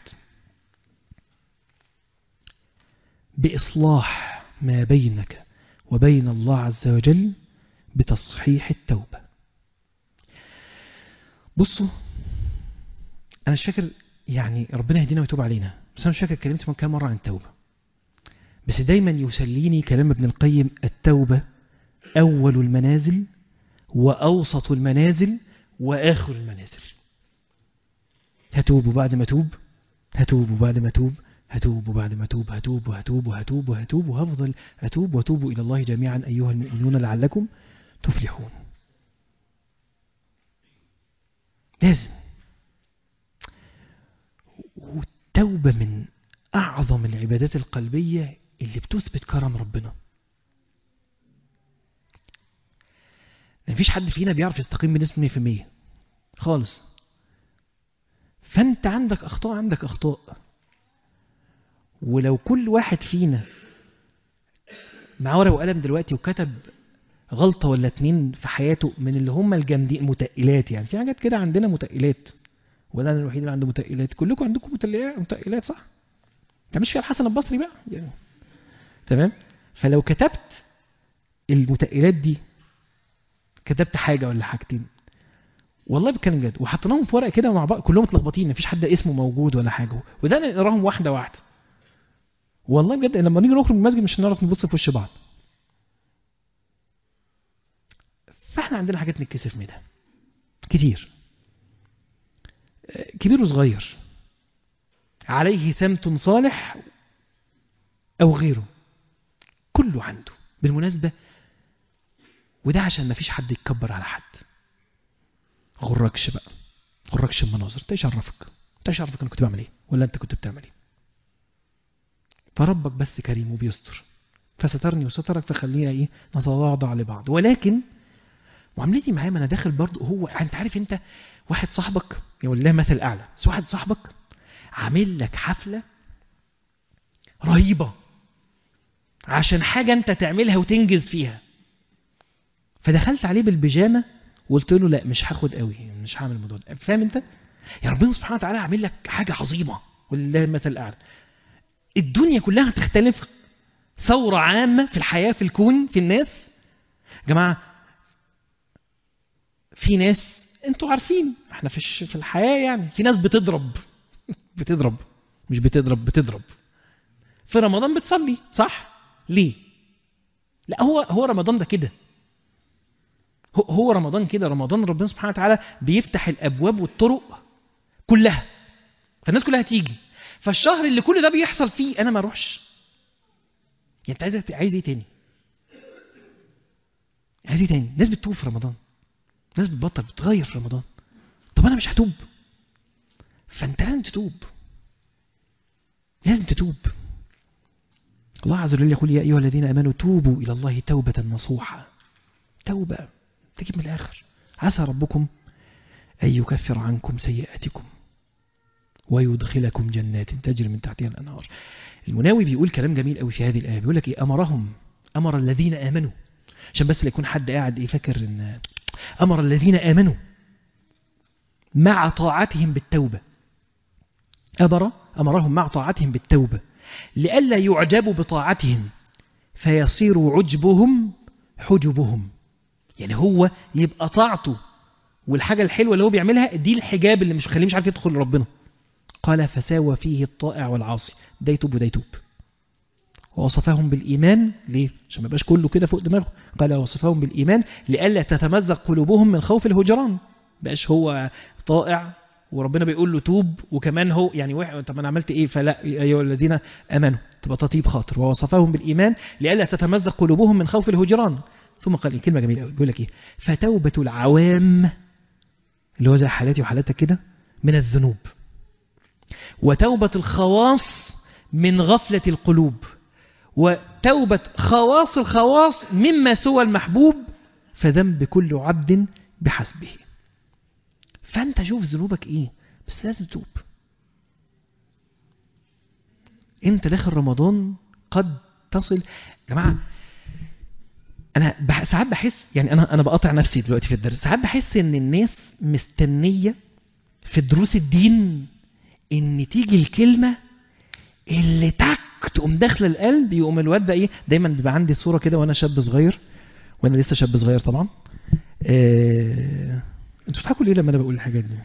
بإصلاح ما بينك وبين الله عز وجل بتصحيح التوبة. بصوا أنا مش فاكر، يعني ربنا يهدينا ويتوب علينا، بس أنا مش فاكر كلمت من كام مرة عن التوبة، بس دايما يسليني كلام ابن القيم: التوبة أول المنازل وأوسط المنازل وآخر المنازل. هتوب وبعد ما توب، هتوب وبعد ما توب، هتوب وبعد ما توب، هتوب وهتوب وهتوب وهتوب وهفضل أتوب وتوبوا إلى الله جميعا أيها المؤمنون لعلكم تفلحون. لازم. والتوبة من أعظم العبادات القلبية اللي بتثبت كرم ربنا. مفيش حد فينا بيعرف يستقيم بنسبة مية في المية خالص. فأنت عندك أخطاء، عندك أخطاء، ولو كل واحد فينا معاه ورقة وقلم دلوقتي وكتب غلطة ولا اتنين في حياته من اللي هم الجامدين، متقلات، يعني في حاجات كده عندنا متقلات، ولا أنا الوحيد اللي عنده متقلات؟ كلكم عندكم متقلات صح؟ انت مش في الحسن البصري بقى يعني. تمام. فلو كتبت المتقلات دي، كتبت حاجة ولا حاجتين والله بتكلم جد، وحطيناهم في ورقة كده مع بعض كلهم متلخبطين، مفيش حد اسمه موجود ولا حاجة، وده نقراهم واحدة واحدة والله بجد. لما نيجي نخرج من المسجد مش هنعرف نبص في وش بعض. فاحنا عندنا حاجات نتكسف منها كتير، كبير وصغير، عليه سمت صالح أو غيره، كله عنده بالمناسبة. وده عشان ما فيش حد يتكبر على حد. غركش بقى، غركش المناظر، انت ايش عرفك؟ انت ايش عرفك انا كنت بعمل ايه ولا انت كنت بتعمل ايه؟ فربك بس كريم وبيستر، فسترني وسترك، فخلينا ايه نتواضع لبعض. ولكن معاملتي معاه ما انا داخل برضه. هو انت عارف انت واحد صاحبك يقول له مثل اعلى، بس واحد صاحبك عامل لك حفله رهيبه عشان حاجه انت تعملها وتنجز فيها، فدخلت عليه بالبيجامه وقلت له لا مش هاخد قوي، مش هعمل الموضوع ده. فاهم انت؟ يا ربنا سبحانه وتعالى عامل لك حاجه عظيمه ولله المثل الاعلى، الدنيا كلها تختلف، ثوره عامه في الحياه في الكون في الناس. يا جماعه في ناس انتوا عارفين احنا في في الحياه يعني في ناس بتضرب بتضرب مش بتضرب بتضرب في رمضان بتصلي صح؟ ليه؟ لا هو هو رمضان ده كده، هو هو رمضان كده. رمضان ربنا سبحانه وتعالى بيفتح الابواب والطرق كلها، فالناس كلها تيجي. فالشهر اللي كل ده بيحصل فيه انا ما اروحش، يعني انت عايز عايز ايه تاني؟ عايز ايه تاني؟ ناس بتتوب في رمضان، ناس بتبطل بتغير في رمضان. طب انا مش هتوب، فانت لازم تتوب، لازم تتوب. الله عز وجل يقول يا ايها الذين امنوا توبوا الى الله توبه نصوحا. توبه تجيب من الاخر. عسى ربكم ان يكفر عنكم سيئاتكم ويدخلكم جنات تجري من تحتها الانهار. المناوي بيقول كلام جميل قوي في هذه الايه، بيقول لك ايه؟ امرهم، امر الذين امنوا، عشان بس لا يكون حد قاعد ايه فاكر ان امر الذين امنوا مع طاعتهم بالتوبه. امر امرهم مع طاعتهم بالتوبه لئلا يعجبوا بطاعتهم فيصير عجبهم حجبهم. يعني هو يبقى طاعته والحاجه الحلوه اللي هو بيعملها دي الحجاب اللي مش مخليه مش عارف يدخل لربنا. قال فساوى فيه الطائع والعاصي، ده يتوب وده يتوب. ووصفهم بالإيمان ليه؟ عشان ما يبقاش كله كده فوق دماغه. قال وصفهم بالإيمان لئلا تتمزق قلوبهم من خوف الهجران. بقاش هو طائع وربنا بيقول له توب وكمان هو يعني واحد طب انا عملت ايه؟ فلا ايها الذين امنوا تبقى تطيب خاطر. ووصفهم بالإيمان لئلا تتمزق قلوبهم من خوف الهجران. ثم قال كلمة جميلة قوي بيقول لك ايه؟ فتوبة العوام اللي هو زي حالاتي وحالاتك كده من الذنوب، وتوبة الخواص من غفلة القلوب، وتوبة خواص الخواص مما سوى المحبوب، فذنب كل عبد بحسبه. فأنت شوف ذنوبك إيه، بس لازم تتوب. أنت داخل رمضان قد تصل. جماعة أنا بح... ساعات بحس يعني أنا أنا بقاطع نفسي دلوقتي في الدرس، ساعات بحس إن الناس مستنية في دروس الدين إن تيجي الكلمة اللي تك تقوم داخله القلب، يقوم الواد ده ايه. دايما بيبقى عندي صوره كده وانا شاب صغير، وانا لسه شاب صغير طبعا. آه... انتوا بتضحكوا ليه لما انا بقول الحاجات دي؟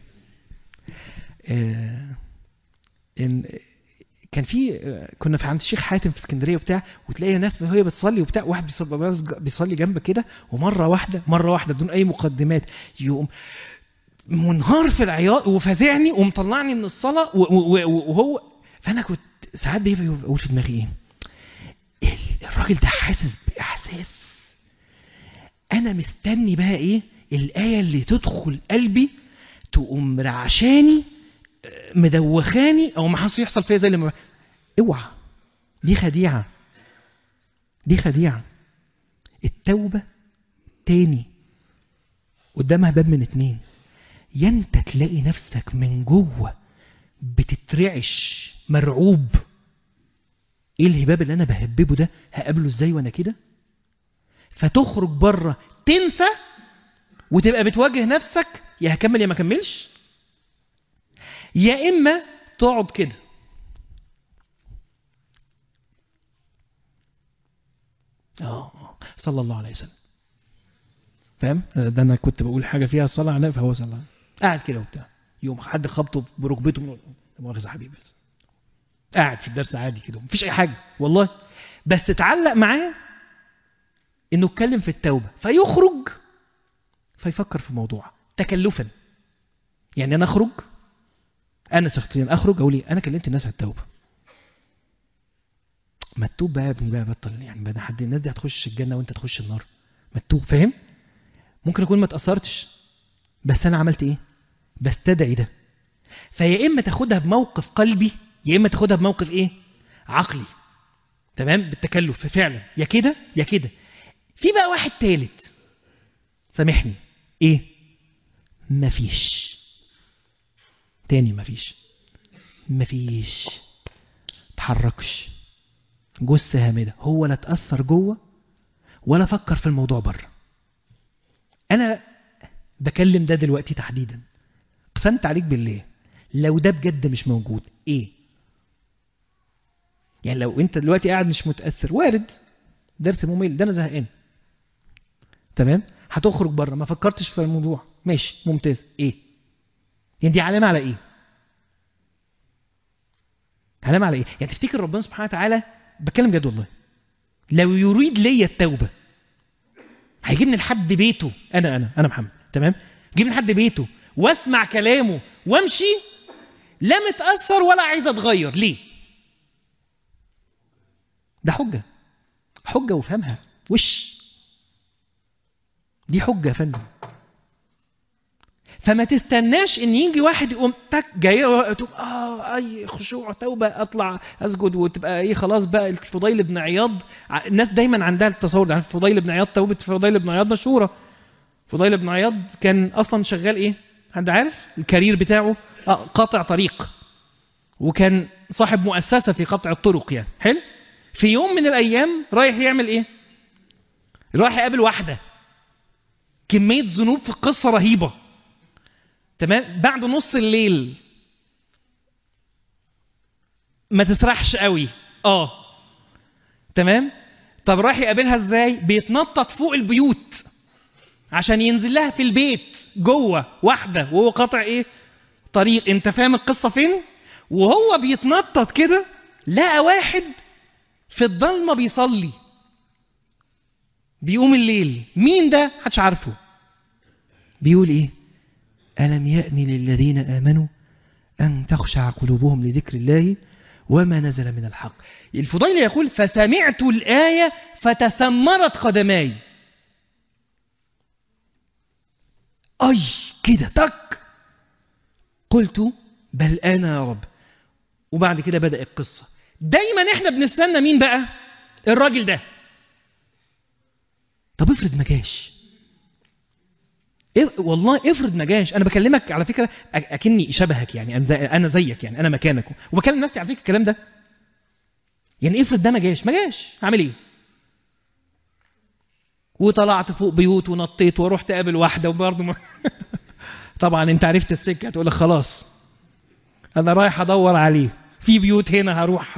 آه... ان كان في كنا في عند الشيخ حاتم في اسكندريه وبتاع، وتلاقي ناس وهي بتصلي وبتاع، واحد بيصلي بيصلي جنبك كده، ومره واحده مره واحده بدون اي مقدمات يقوم منهار في العياط وفازعني ومطلعني من الصلاه وهو. فانا كنت ساعات بيقول في دماغي ايه الراجل ده حاسس باحساس، انا مستني بقى ايه الايه اللي تدخل قلبي تقوم رعشاني مدوخاني او ما حصل يحصل فيا زي اللي ما... اوعى، دي خديعه، دي خديعه. التوبه تاني قدامها باب من اتنين، يا انت تلاقي نفسك من جوه بتترعش مرعوب، ايه الهباب اللي انا بهببه ده هقابله ازاي وانا كده، فتخرج بره تنسى وتبقى بتواجه نفسك يا هكمل يا ما كملش، يا اما تقعد كده اه صلى الله عليه وسلم. فاهم؟ ده انا كنت بقول حاجه فيها الصلاه على فهو صلى الله قاعد كده وبتاع، يوم حد خبطه بركبته من مؤاخذه حبيبي، بس قاعد في الدرس عادي كده مفيش اي حاجه والله، بس تتعلق معاه انه اتكلم في التوبه فيخرج فيفكر في موضوع تكلفا. يعني انا اخرج انا شخصيا اخرج اقول ايه؟ انا كلمت الناس على التوبه، ما تتوب بقى يا ابني بقى بطل، يعني بدل حد الناس دي هتخش الجنه وانت تخش النار، ما تتوب. فاهم؟ ممكن اكون ما تاثرتش بس انا عملت ايه؟ بستدعي ده. فيا اما تاخدها بموقف قلبي يا اما تاخدها بموقف ايه؟ عقلي. تمام؟ بالتكلف فعلا، يا كده يا كده. في بقى واحد ثالث، سامحني. ايه؟ مفيش. تاني مفيش. مفيش. تحركش. جثة هامدة. هو لا تأثر جوه ولا فكر في الموضوع بره. انا بكلم ده دلوقتي تحديدا، قسمت عليك بالله لو ده بجد مش موجود ايه؟ يعني لو انت دلوقتي قاعد مش متأثر، وارد درس ممل، ده انا زهقان، تمام، هتخرج بره ما فكرتش في الموضوع، ماشي ممتاز، ايه؟ يعني دي علامة على ايه؟ علامة على ايه؟ يعني تفتكر ربنا سبحانه وتعالى، بتكلم جد والله، لو يريد لي التوبة هيجيبني لحد بيته، انا انا انا محمد، تمام، يجيبني لحد بيته واسمع كلامه وامشي لا متأثر ولا عايز اتغير؟ ليه؟ ده حجة، حجة وفهمها وش، دي حجة يا فندم. فما تستناش ان يجي واحد يقوم تك جاي تقول اه اي خشوع توبه اطلع اسجد وتبقى ايه خلاص بقى. الفضيل بن عياض، الناس دايما عندها التصور ده. الفضيل بن عياض، توبه الفضيل بن عياض مشهوره. فضيل بن عياض كان اصلا شغال ايه؟ حد عارف الكارير بتاعه؟ آه قاطع طريق، وكان صاحب مؤسسه في قطع الطرق يعني. حلو. في يوم من الايام رايح يعمل ايه؟ رايح يقابل واحده، كميه ذنوب في القصه رهيبه، تمام. بعد نص الليل، ما تسرحش قوي، اه تمام. طب راح يقابلها ازاي؟ بيتنطط فوق البيوت عشان ينزل لها في البيت جوه واحده وهو قاطع ايه؟ طريق. انت فاهم القصه فين؟ وهو بيتنطط كده لقى واحد في الضلمه بيصلي، بيقوم الليل. مين ده؟ محدش عارفه. بيقول ايه؟ ألم يأن للذين آمنوا أن تخشع قلوبهم لذكر الله وما نزل من الحق. الفضيل يقول فسمعت الآية فتسمرت قدماي. أي كده تك، قلت بل أنا يا رب. وبعد كده بدأ القصة. دايما احنا بنستنى مين بقى؟ الراجل ده. طب افرض ما جاش، إيه والله افرض ما جاش. انا بكلمك على فكره اكني شبهك يعني، انا زيك يعني، انا مكانك، وبكلم نفسي على فكره الكلام ده. يعني افرض ده ما جاش، ما جاش هعمل ايه؟ وطلعت فوق بيوت ونطيت ورحت اقابل واحده وبرضه ما طبعا انت عرفت السكه، تقول لك خلاص انا رايح ادور عليه في بيوت هنا، هروح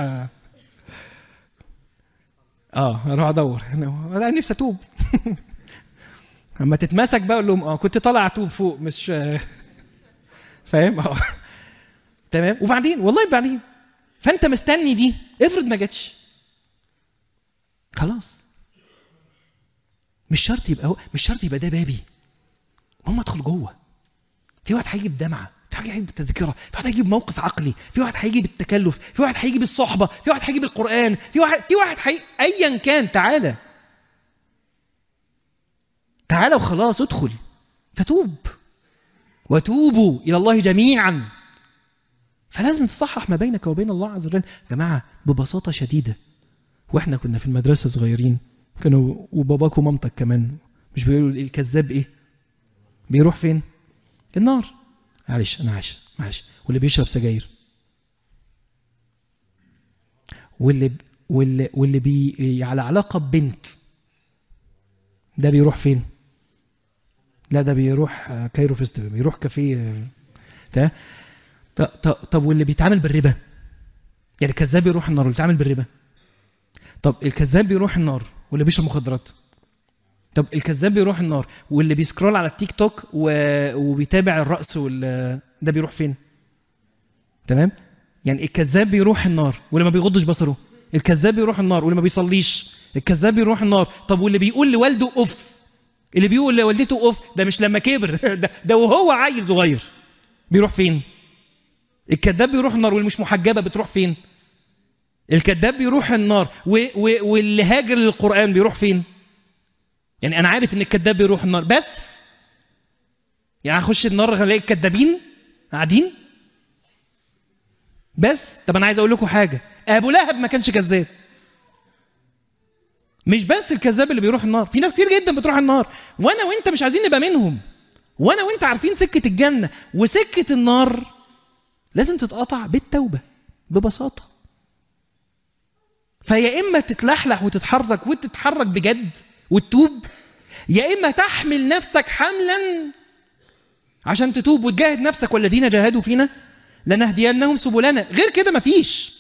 اه هروح ادور. انا نفسي اتوب اما تتمسك بقى اقول لهم اه كنت طالع اتوب فوق مش فاهم. اه تمام. وبعدين والله بعدين، فانت مستني دي، افرض ما جاتش خلاص. مش شرط يبقى هو، مش شرط يبقى ده بابي. هم ادخل جوه. في واحد هيجي بدمعه، في واحد هيجي بالتذكره، في واحد هيجي بموقف عقلي، في واحد هيجي بالتكلف، في واحد هيجي بالصحبه، في واحد هيجي بالقران، في واحد في واحد هي... ايا كان. تعالى تعالى وخلاص ادخل فتوب وتوبوا الى الله جميعا. فلازم تصحح ما بينك وبين الله عز وجل. يا جماعه ببساطه شديده، واحنا كنا في المدرسه صغيرين كانوا، وباباك ومامتك كمان مش بيقولوا الكذاب ايه؟ بيروح فين؟ النار. معلش انا عايش معلش. واللي بيشرب سجاير، واللي واللي واللي بي على علاقه ببنت، ده بيروح فين؟ لا ده بيروح كايرو فيستيفال، بيروح كافيه. تمام. طب واللي بيتعامل بالربا، يعني الكذاب بيروح النار واللي بيتعامل بالربا. طب الكذاب بيروح النار واللي بيشرب مخدرات. طب الكذاب بيروح النار واللي بيسكرول على التيك توك و... وبيتابع الرقص وال... ده بيروح فين؟ تمام. يعني الكذاب بيروح النار واللي ما بيغضش بصره. الكذاب بيروح النار واللي ما بيصليش. الكذاب بيروح النار. طب واللي بيقول لوالده اوف، اللي بيقول لوالدته اوف، ده مش لما كبر ده, ده وهو عيل صغير، بيروح فين؟ الكذاب بيروح النار واللي مش محجبه بتروح فين؟ الكذاب بيروح النار و... و... واللي هاجر للقرآن بيروح فين؟ يعني انا عارف ان الكذاب بيروح النار، بس يعني هخش النار هلاقي الكذابين قاعدين بس. طب انا عايز اقول لكم حاجه، ابو لهب ما كانش كذاب، مش بس الكذاب اللي بيروح النار، في ناس كتير جدا بتروح النار وانا وانت مش عايزين نبقى منهم، وانا وانت عارفين سكة الجنة وسكة النار لازم تتقطع بالتوبة ببساطة. فيا اما تتلحلح وتتحرك وتتحرك بجد وتتوب، يا اما تحمل نفسك حملا عشان تتوب وتجاهد نفسك، والذين جاهدوا فينا لنهدينهم سبلنا. غير كده مفيش.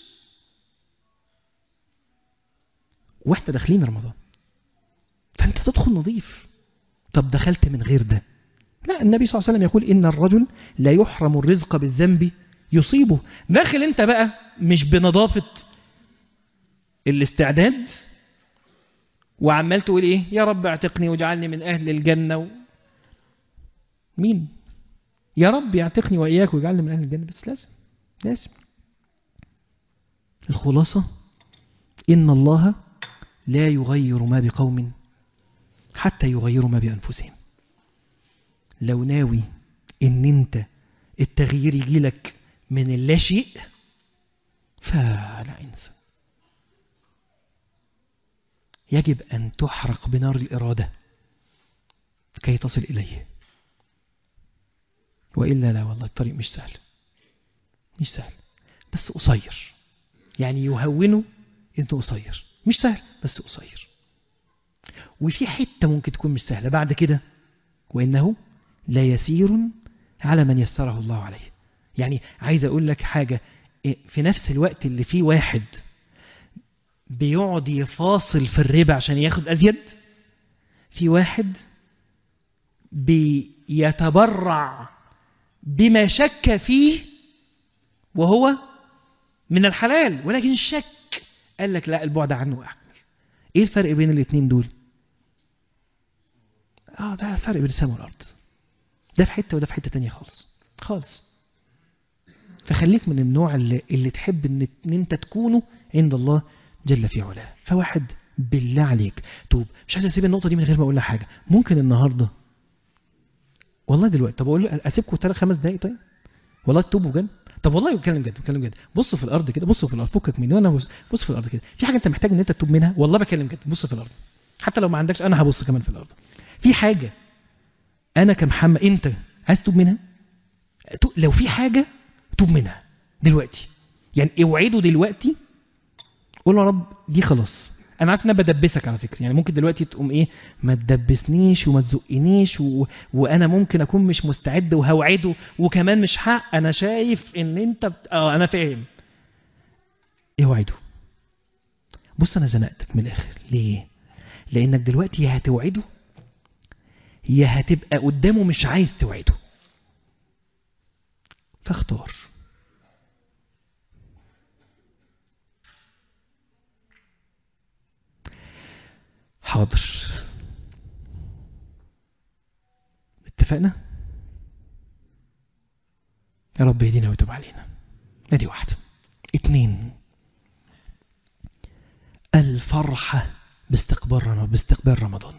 واحنا داخلين رمضان فانت تدخل نظيف. طب دخلت من غير ده؟ لا، النبي صلى الله عليه وسلم يقول إن الرجل لا يحرم الرزق بالذنب يصيبه. داخل انت بقى مش بنظافة الاستعداد وعمال تقول ايه يا رب اعتقني واجعلني من اهل الجنة و... مين يا رب يعتقني واياك ويجعلني من اهل الجنة؟ بس لازم لازم الخلاصة إن الله لا يغير ما بقوم حتى يغيروا ما بأنفسهم. لو ناوي إن أنت التغيير يجيلك من اللا شيء فلا انسى. يجب أن تحرق بنار الإرادة كي تصل إليه، وإلا لا والله الطريق مش سهل، مش سهل بس قصير. يعني يهونه انه قصير، مش سهل بس قصير. وفي حتة ممكن تكون مش سهلة بعد كده، وإنه لا يسير على من يسره الله عليه. يعني عايز أقول لك حاجة، في نفس الوقت اللي فيه واحد بيقعد يفاصل في الربا عشان ياخد أزيد، في واحد بيتبرع بما شك فيه وهو من الحلال، ولكن الشك قال لك لا البعد عنه أحمل. ايه الفرق بين الاثنين دول؟ اه ده فرق بين السماء والارض. ده في حته وده في حته تانية خالص خالص. فخليك من النوع اللي, اللي تحب ان, إن انت تكونه عند الله جل في علاه. فواحد بالله عليك توب. مش عايز اسيب النقطه دي من غير ما اقول لها حاجه. ممكن النهارده والله دلوقتي، طب اقول له اسيبكم ثلاث خمس دقائق طيب والله تتوبوا بجد. طب والله بتكلم جد بتكلم جد. بص في الارض كده، بص في الارض، فكك مني وانا بص, بص في الارض كده. في حاجه انت محتاج ان انت تتوب منها، والله بكلم جد. بص في الارض حتى لو ما عندكش، انا هبص كمان في الارض. في حاجه انا كمحمد انت عايز تتوب منها؟ لو في حاجه توب منها دلوقتي، يعني اوعده دلوقتي. قول له يا رب دي خلاص، انا عارف ان انا بدبسك على فكره، يعني ممكن دلوقتي تقوم ايه ما تدبسنيش وما تزقنيش و... وانا ممكن اكون مش مستعد وهوعده وكمان مش حق. انا شايف ان انت بت... اه انا فاهم. اوعده. بص انا زنقتك من الاخر ليه؟ لانك دلوقتي يا هتوعده يا هتبقى قدامه مش عايز توعده، فاختار. حاضر اتفقنا؟ يا رب يهدينا ويتوب علينا. ادي واحدة. اتنين، الفرحة باستقبال رمضان، باستقبال رمضان.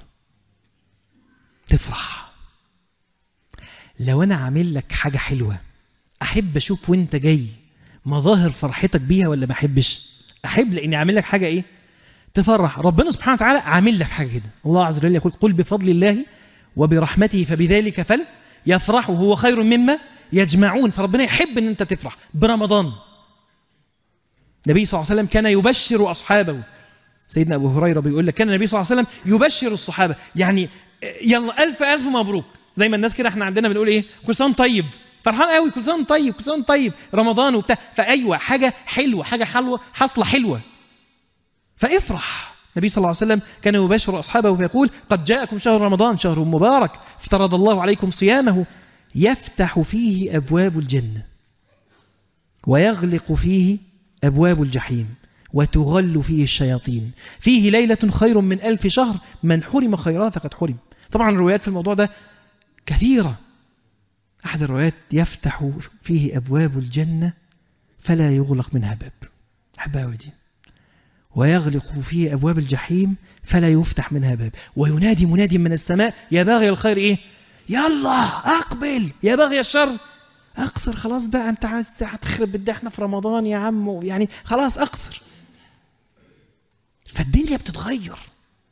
تفرح. لو انا عامل لك حاجة حلوة احب اشوف وانت جاي مظاهر فرحتك بيها ولا ما احبش؟ احب، لاني عامل لك حاجة ايه تفرح. ربنا سبحانه وتعالى عامل لك حاجة كده. الله عز وجل يقول قل بفضل الله وبرحمته فبذلك فليفرحوا هو خير مما يجمعون. فربنا يحب ان انت تفرح برمضان. النبي صلى الله عليه وسلم كان يبشر اصحابه. سيدنا ابو هريره بيقول لك كان النبي صلى الله عليه وسلم يبشر الصحابه، يعني يلا الف الف مبروك. زي ما الناس كده احنا عندنا بنقول ايه كل سنه طيب، فرحان قوي كل سنه طيب كل سنه طيب رمضان وبتاع. فايوه حاجه حلوه، حاجه حلوه حصله حلوه، فافرح. النبي صلى الله عليه وسلم كان يبشر أصحابه فيقول قد جاءكم شهر رمضان شهر مبارك افترض الله عليكم صيامه يفتح فيه أبواب الجنة ويغلق فيه أبواب الجحيم وتغل فيه الشياطين فيه ليلة خير من ألف شهر من حرم خيرات فقد حرم. طبعا الروايات في الموضوع ده كثيرة. أحد الروايات يفتح فيه أبواب الجنة فلا يغلق منها باب. أحبها دي. ويغلق فيه أبواب الجحيم فلا يفتح منها باب. وينادي منادي من السماء يا باغي الخير إيه يلا أقبل، يا باغي الشر أقصر. خلاص بقى أنت عايز هتخرب بدي احنا في رمضان يا عم، يعني خلاص أقصر. فالدنيا بتتغير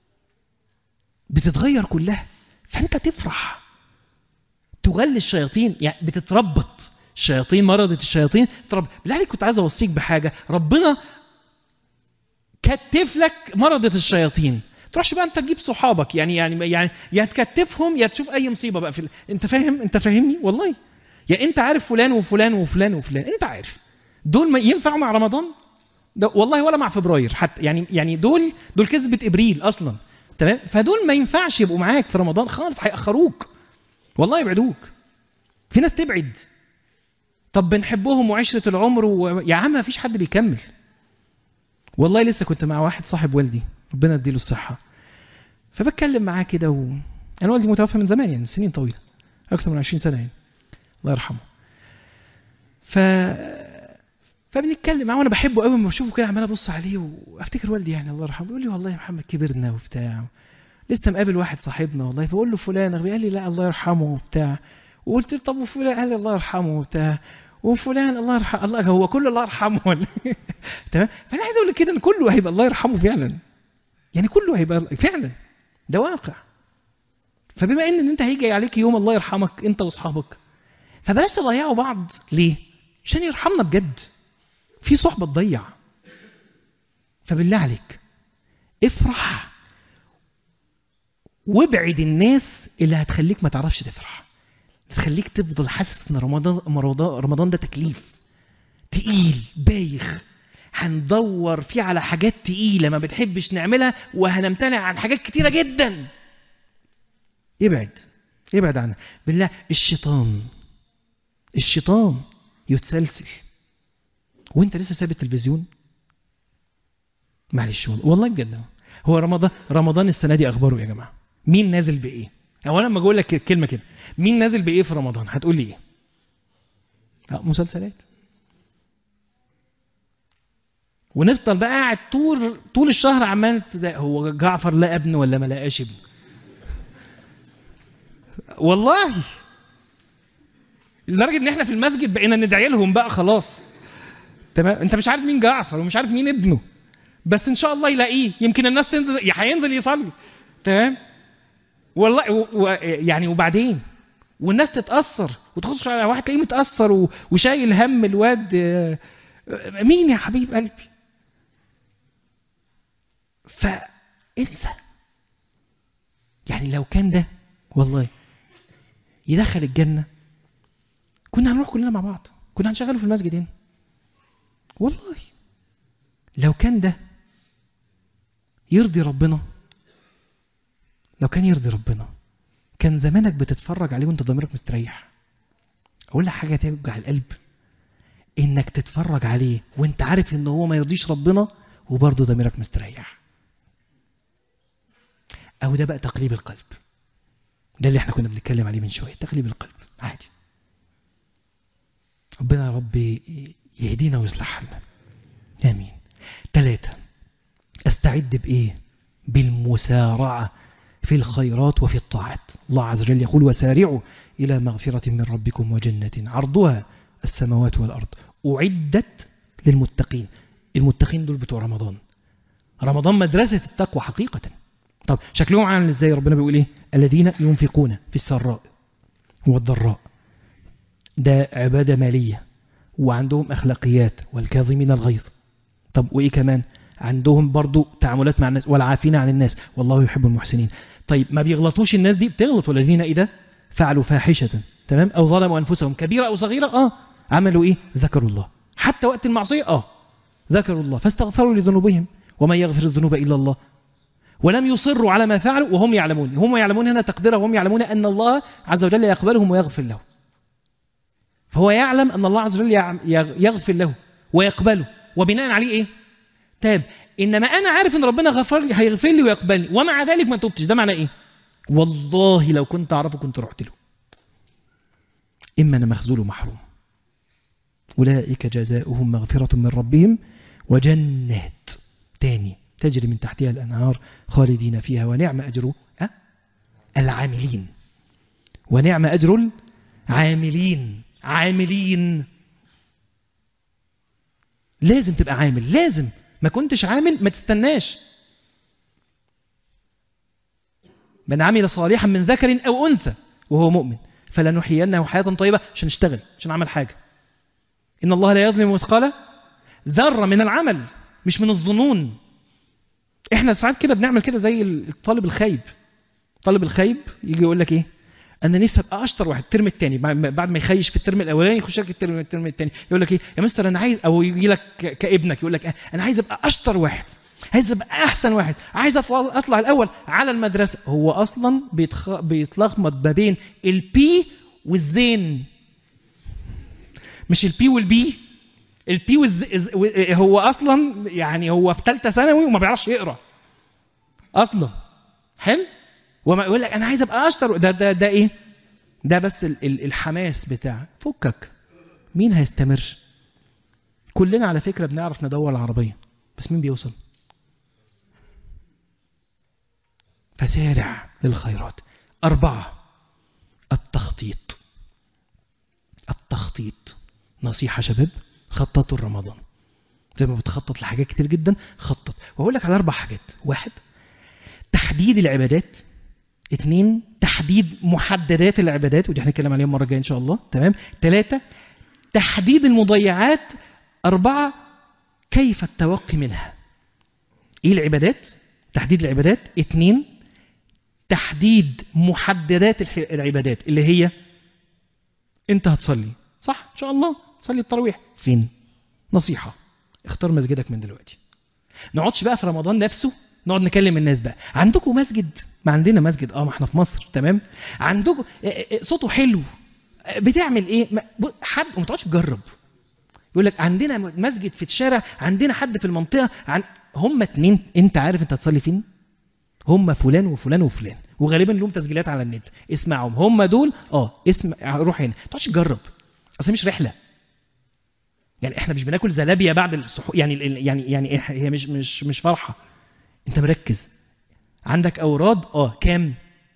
بتتغير كلها، فانت تفرح. تغلي الشياطين، يعني بتتربط الشياطين، مرضة الشياطين تربط. بالله عليك كنت عايز اوصيك بحاجة، ربنا كتف لك مرضة الشياطين، تروحش بقى انت تجيب صحابك يعني يعني يعني يا تكتفهم يا تشوف اي مصيبة بقى في ال... انت فاهم؟ انت فاهمني والله؟ يا انت عارف فلان وفلان وفلان وفلان، انت عارف دول ما ينفعوا مع رمضان ده والله، ولا مع فبراير حتى، يعني يعني دول دول كذبة ابريل اصلا، تمام؟ فدول ما ينفعش يبقوا معاك في رمضان خالص، هيأخروك والله، يبعدوك. في ناس تبعد، طب بنحبهم وعشرة العمر و... يا عم ما فيش حد بيكمل. والله لسه كنت مع واحد صاحب والدي ربنا يديله الصحة، فبتكلم معاه كده و... انا والدي متوفى من زمان، يعني سنين طويلة، اكثر من عشرين سنة يعني، الله يرحمه. ف فبنتكلم معاه وانا بحبه قوي، لما بشوفه كده عمال ابص عليه وافتكر والدي يعني الله يرحمه، بيقول لي والله يا محمد كبرنا وبتاع، لسه مقابل واحد صاحبنا والله، فبقول له فلان، قال لي لا الله يرحمه وبتاع، وقلت له طب وفلان، قال لي الله يرحمه وبتاع، وفلان الله يرحمه، الله هو كله الله يرحمه ولا تمام؟ فانا عايز اقول لك كده ان كله هيبقى الله يرحمه فعلا، يعني كله هيبقى فعلا، ده واقع. فبما ان انت هيجي عليك يوم الله يرحمك انت واصحابك، فبلاش تضيعوا بعض. ليه؟ عشان يرحمنا بجد. في صحبة تضيع. فبالله عليك افرح، وابعد الناس اللي هتخليك ما تعرفش تفرح، تخليك تفضل حاسس ان رمضان رمضان رمضان ده تكليف تقيل بايخ، هندور فيه على حاجات تقيلة ما بتحبش نعملها، وهنمتنع عن حاجات كتيرة جدا. ابعد ابعد عنها بالله. الشيطان الشيطان يتسلسل وانت لسه ساب التلفزيون. معلش والله بجد، هو رمضان رمضان السنة دي اخباره يا جماعة؟ مين نازل بايه؟ او انا لما اقول لك كلمة كده، مين نازل بايه في رمضان؟ هتقول لي ايه؟ مسلسلات. ونفضل بقى قاعد طول طول الشهر عمال، هو جعفر لا ابن ولا ما لقاش ابن؟ والله لدرجه ان احنا في المسجد بقينا ندعي لهم بقى خلاص، تمام؟ انت مش عارف مين جعفر ومش عارف مين ابنه، بس ان شاء الله يلاقيه، يمكن الناس تنزل هينزل يصلي، تمام؟ والله و... و... يعني وبعدين والناس تتاثر وتخش على واحد تلاقيه متاثر و... وشايل هم الواد. مين يا حبيب قلبي؟ فانسى. يعني لو كان ده والله يدخل الجنة كنا هنروح كلنا مع بعض، كنا هنشغله في المسجد هنا والله. لو كان ده يرضي ربنا، لو كان يرضي ربنا كان زمانك بتتفرج عليه وانت ضميرك مستريح. اقول لك حاجة توجع القلب، انك تتفرج عليه وانت عارف ان هو ما يرضيش ربنا وبرضه ضميرك مستريح. او ده بقى تقليب القلب، ده اللي احنا كنا بنتكلم عليه من شوية، تقليب القلب عادي. ربنا يا رب يهدينا ويصلح حالنا، آمين. ثلاثة، استعد بإيه؟ بالمسارعة في الخيرات وفي الطاعات. الله عز وجل يقول وسارعوا إلى مغفرة من ربكم وجنة عرضها السماوات والأرض أعدت للمتقين. المتقين دول بتوع رمضان. رمضان مدرسة التقوى حقيقة. طب شكلهم عامل ازاي؟ ربنا بيقول ايه؟ الذين ينفقون في السراء والضراء، ده عبادة مالية، وعندهم أخلاقيات والكاظمين الغيظ. طب وإيه كمان؟ عندهم برضو تعاملات مع الناس والعافين عن الناس والله يحب المحسنين. طيب ما بيغلطوش الناس دي؟ بتغلط. والذين إذا فعلوا فاحشة، تمام، أو ظلموا أنفسهم كبيرة أو صغيرة، آه عملوا إيه؟ ذكروا الله. حتى وقت المعصية آه ذكروا الله فاستغفروا لذنوبهم ومن يغفر الذنوب إلا الله ولم يصروا على ما فعلوا وهم يعلمون. هم يعلمون هنا تقديره، وهم يعلمون أن الله عز وجل يقبلهم ويغفر له. فهو يعلم أن الله عز وجل يغفر له ويقبله، وبناء عليه إيه؟ تاب. إنما أنا عارف أن ربنا غفر لي هيغفر لي ويقبلني ومع ذلك ما توبتش، ده معنى إيه؟ والله لو كنت أعرفه كنت رحت له. إما أنا مخذول ومحروم. أولئك جزاؤهم مغفرة من ربهم وجنات تاني تجري من تحتها الأنهار خالدين فيها ونعم أجر أه؟ العاملين. ونعم أجر العاملين. عاملين لازم تبقى عامل، لازم. ما كنتش عامل ما تستناش. من عمل صالحا من ذكر أو أنثى وهو مؤمن فلنحيينه حياة طيبة. عشان نشتغل، عشان نعمل حاجة. إن الله لا يظلم مثقال ذرة من العمل، مش من الظنون. إحنا ساعات كده بنعمل كده زي الطالب الخايب. الطالب الخايب يجي يقول لك إيه؟ أنا نفسي أبقى أشطر واحد الترم الثاني، بعد ما يخيش في الترم الأولاني يخش لك الترم الترم الثاني يقول لك إيه؟ يا مستر أنا عايز، أو يجي لك كابنك يقول لك أنا عايز أبقى أشطر واحد، عايز أبقى أحسن واحد، عايز أطلع, أطلع الأول على المدرسة. هو أصلا بيتخ... بيتلخبط ما بين البي والزين، مش البي والبي. البي والز... هو أصلا يعني هو في ثالثة ثانوي وما بيعرفش يقرأ أصلا. حلو؟ وما يقول لك أنا عايز أبقى أشطر. ده ده ده إيه؟ ده بس الحماس بتاع فكك. مين هيستمر؟ كلنا على فكرة بنعرف ندور العربية، بس مين بيوصل؟ فسارع للخيرات. أربعة، التخطيط. التخطيط نصيحة شباب، خططوا رمضان زي ما بتخطط لحاجات كتير جدا. خطط. وأقول لك على أربع حاجات. واحد، تحديد العبادات. اثنين، تحديد محددات العبادات، ودي هنتكلم عليها المرة الجاية إن شاء الله. تمام. ثلاثة، تحديد المضيعات. أربعة، كيف التوقي منها. إيه العبادات؟ تحديد العبادات. اثنين، تحديد محددات العبادات اللي هي أنت هتصلي صح إن شاء الله، تصلي التراويح فين؟ نصيحة، اختار مسجدك من دلوقتي. نقعدش بقى في رمضان نفسه نقعد نكلم الناس بقى عندكم مسجد؟ ما عندنا مسجد. اه ما احنا في مصر. تمام. عندكم صوته حلو، بتعمل ايه؟ حد وما تقعدش تجرب. يقول لك عندنا مسجد في الشارع، عندنا حد في المنطقه. عن... هم اتنين انت عارف انت هتصلي فين؟ هم فلان وفلان وفلان، وغالبا لهم تسجيلات على النت، اسمعهم هم دول. اه اسم روح هنا. ما تقعدش تجرب، اصل مش رحله. يعني احنا مش بناكل زلابيا بعد السحور، يعني يعني يعني هي مش مش مش فرحه. انت مركز. عندك اوراد اه كام؟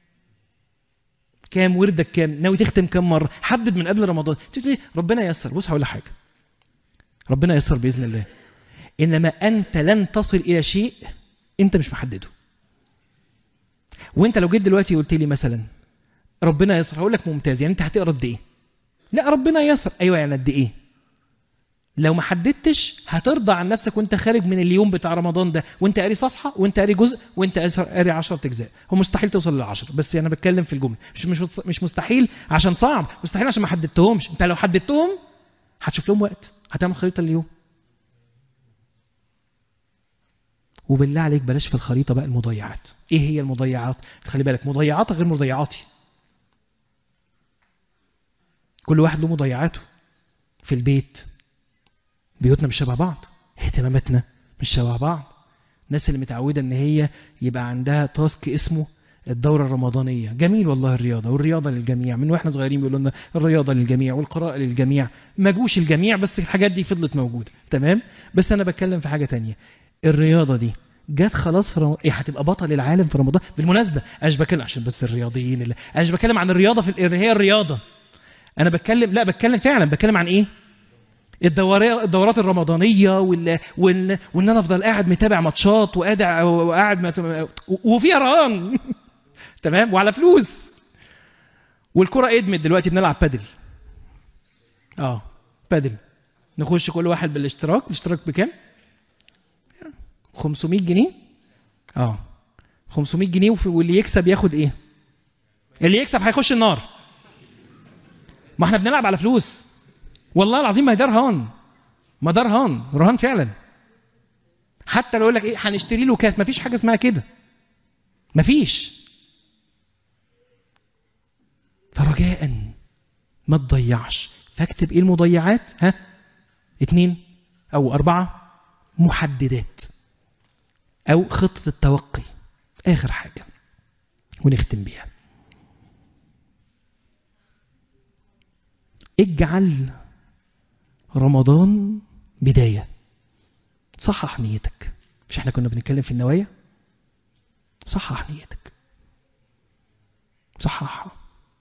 كام وردك؟ كام ناوي تختم؟ كام مره؟ حدد من قبل رمضان. تقول ربنا ييسر. بص هقول لك حاجه، ربنا ييسر باذن الله. انما انت لن تصل الى شيء انت مش محدده. وانت لو جيت دلوقتي قلت لي مثلا ربنا ييسر، هقول لك ممتاز. يعني انت هتقرا قد ايه؟ لا ربنا ييسر. ايوه يعني قد ايه؟ لو ما حددتش هترضى عن نفسك وانت خارج من اليوم بتاع رمضان ده وانت قاري صفحه وانت قاري جزء وانت قاري عشرة اجزاء. هو مستحيل توصل للعشرة، بس انا بتكلم في الجمله. مش مش مش مستحيل عشان صعب، مستحيل عشان ما حددتهمش. انت لو حددتهم هتشوف لهم وقت، هتعمل خريطه اليوم. وبالله عليك بلاش في الخريطه بقى المضيعات. ايه هي المضيعات؟ خلي بالك، مضيعاتك غير مضيعاتي. كل واحد له مضيعاته. في البيت بيوتنا مش شبه بعض، اهتماماتنا مش شبه بعض. الناس اللي متعودة ان هي يبقى عندها تاسك اسمه الدورة الرمضانية، جميل والله الرياضة، والرياضة للجميع. من واحنا صغيرين بيقولوا لنا الرياضة للجميع والقراءة للجميع. ما جوش الجميع بس الحاجات دي فضلت موجودة. تمام. بس انا بتكلم في حاجة تانية. الرياضة دي جت خلاص في رمضان، ايه هتبقى بطل العالم في رمضان. بالمناسبة انا مش بتكلم عشان بس الرياضيين، اللي انا مش بتكلم عن الرياضة في ال... هي الرياضة. انا بتكلم لا بتكلم فعلا بتكلم عن ايه؟ الدورات الرمضانية وال... وال... وان انا افضل قاعد متابع ماتشات وقاعد وقاعد مت... وفيها رهان تمام وعلى فلوس. والكرة ادمت دلوقتي، بنلعب بادل. اه بادل، نخش كل واحد بالاشتراك. الاشتراك بكام؟ خمسمية جنيه. اه خمسمية جنيه. واللي يكسب ياخد ايه؟ اللي يكسب هيخش النار. ما احنا بنلعب على فلوس والله العظيم. ما ده رهان، ما ده رهان، رهان فعلا. حتى لو يقول لك ايه هنشتري له كاس، ما فيش حاجه اسمها كده، ما فيش. فرجاء ما تضيعش. فاكتب ايه المضيعات. ها اتنين او اربعه محددات او خطه التوقي. اخر حاجه ونختم بيها، اجعل رمضان بداية. صحح نيتك. مش احنا كنا بنتكلم في النوايا؟ صحح نيتك، صححها.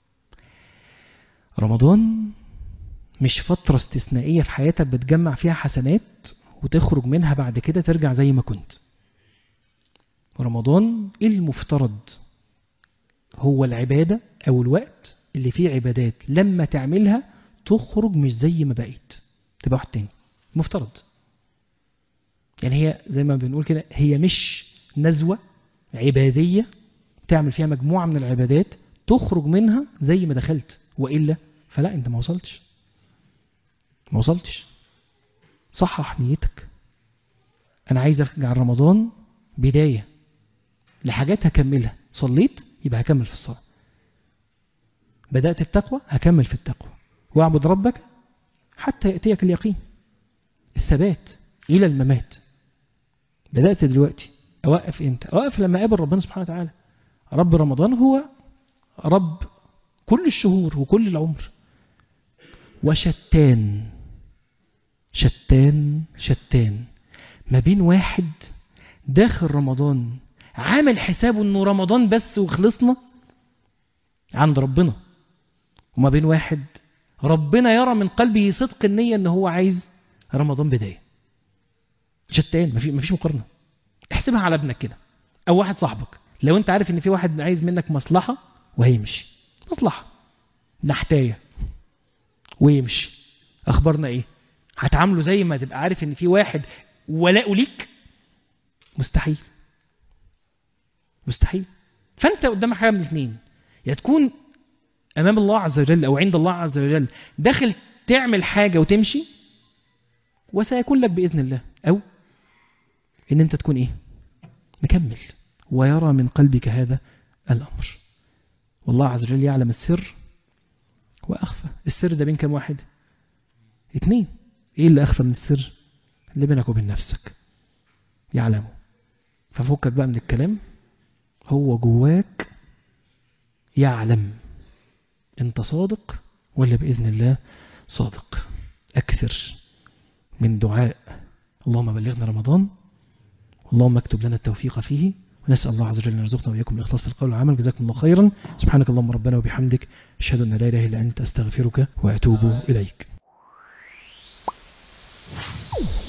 رمضان مش فترة استثنائية في حياتك بتجمع فيها حسنات وتخرج منها بعد كده ترجع زي ما كنت. رمضان المفترض هو العبادة أو الوقت اللي فيه عبادات لما تعملها تخرج مش زي ما بقيت، تبقى واحد تاني مفترض. يعني هي زي ما بنقول كده، هي مش نزوة عبادية تعمل فيها مجموعة من العبادات تخرج منها زي ما دخلت، وإلا فلا، انت ما وصلتش ما وصلتش صحح نيتك. انا عايز ارجع رمضان بداية لحاجات هكملها. صليت يبقى هكمل في الصلاة، بدأت التقوى هكمل في التقوى، واعبد ربك حتى يأتيك اليقين، الثبات إلى الممات. بدأت دلوقتي، أوقف إمتى؟ أوقف لما أقابل ربنا سبحانه وتعالى. رب رمضان هو رب كل الشهور وكل العمر. وشتان شتان شتان ما بين واحد داخل رمضان عامل حسابه انه رمضان بس وخلصنا عند ربنا، وما بين واحد ربنا يرى من قلبه صدق النية ان هو عايز رمضان بداية. شتان، مفيش مقارنة. احسبها على ابنك كده او واحد صاحبك، لو انت عارف ان في واحد عايز منك مصلحة وهيمشي، مصلحة نحتاية ويمشي، اخبارنا ايه؟ هتعامله زي ما تبقى عارف ان في واحد ولاء ليك؟ مستحيل مستحيل. فانت قدامك حاجة من اثنين، يا تكون امام الله عز وجل او عند الله عز وجل داخل تعمل حاجة وتمشي وسيكون لك بإذن الله، او ان انت تكون ايه؟ مكمل ويرى من قلبك هذا الامر. والله عز وجل يعلم السر واخفى. السر ده بين كم واحد؟ اتنين. ايه اللي اخفى من السر؟ اللي بينك وبين نفسك يعلمه. ففكك بقى من الكلام، هو جواك يعلم انت صادق ولا بإذن الله صادق. أكثر من دعاء اللهم بلغنا رمضان، اللهم اكتب لنا التوفيق فيه، ونسأل الله عز وجل أن يرزقنا وإياكم الإخلاص في القول والعمل. جزاكم الله خيرا. سبحانك اللهم ربنا وبحمدك، أشهد أن لا إله إلا أنت، أستغفرك وأتوب إليك.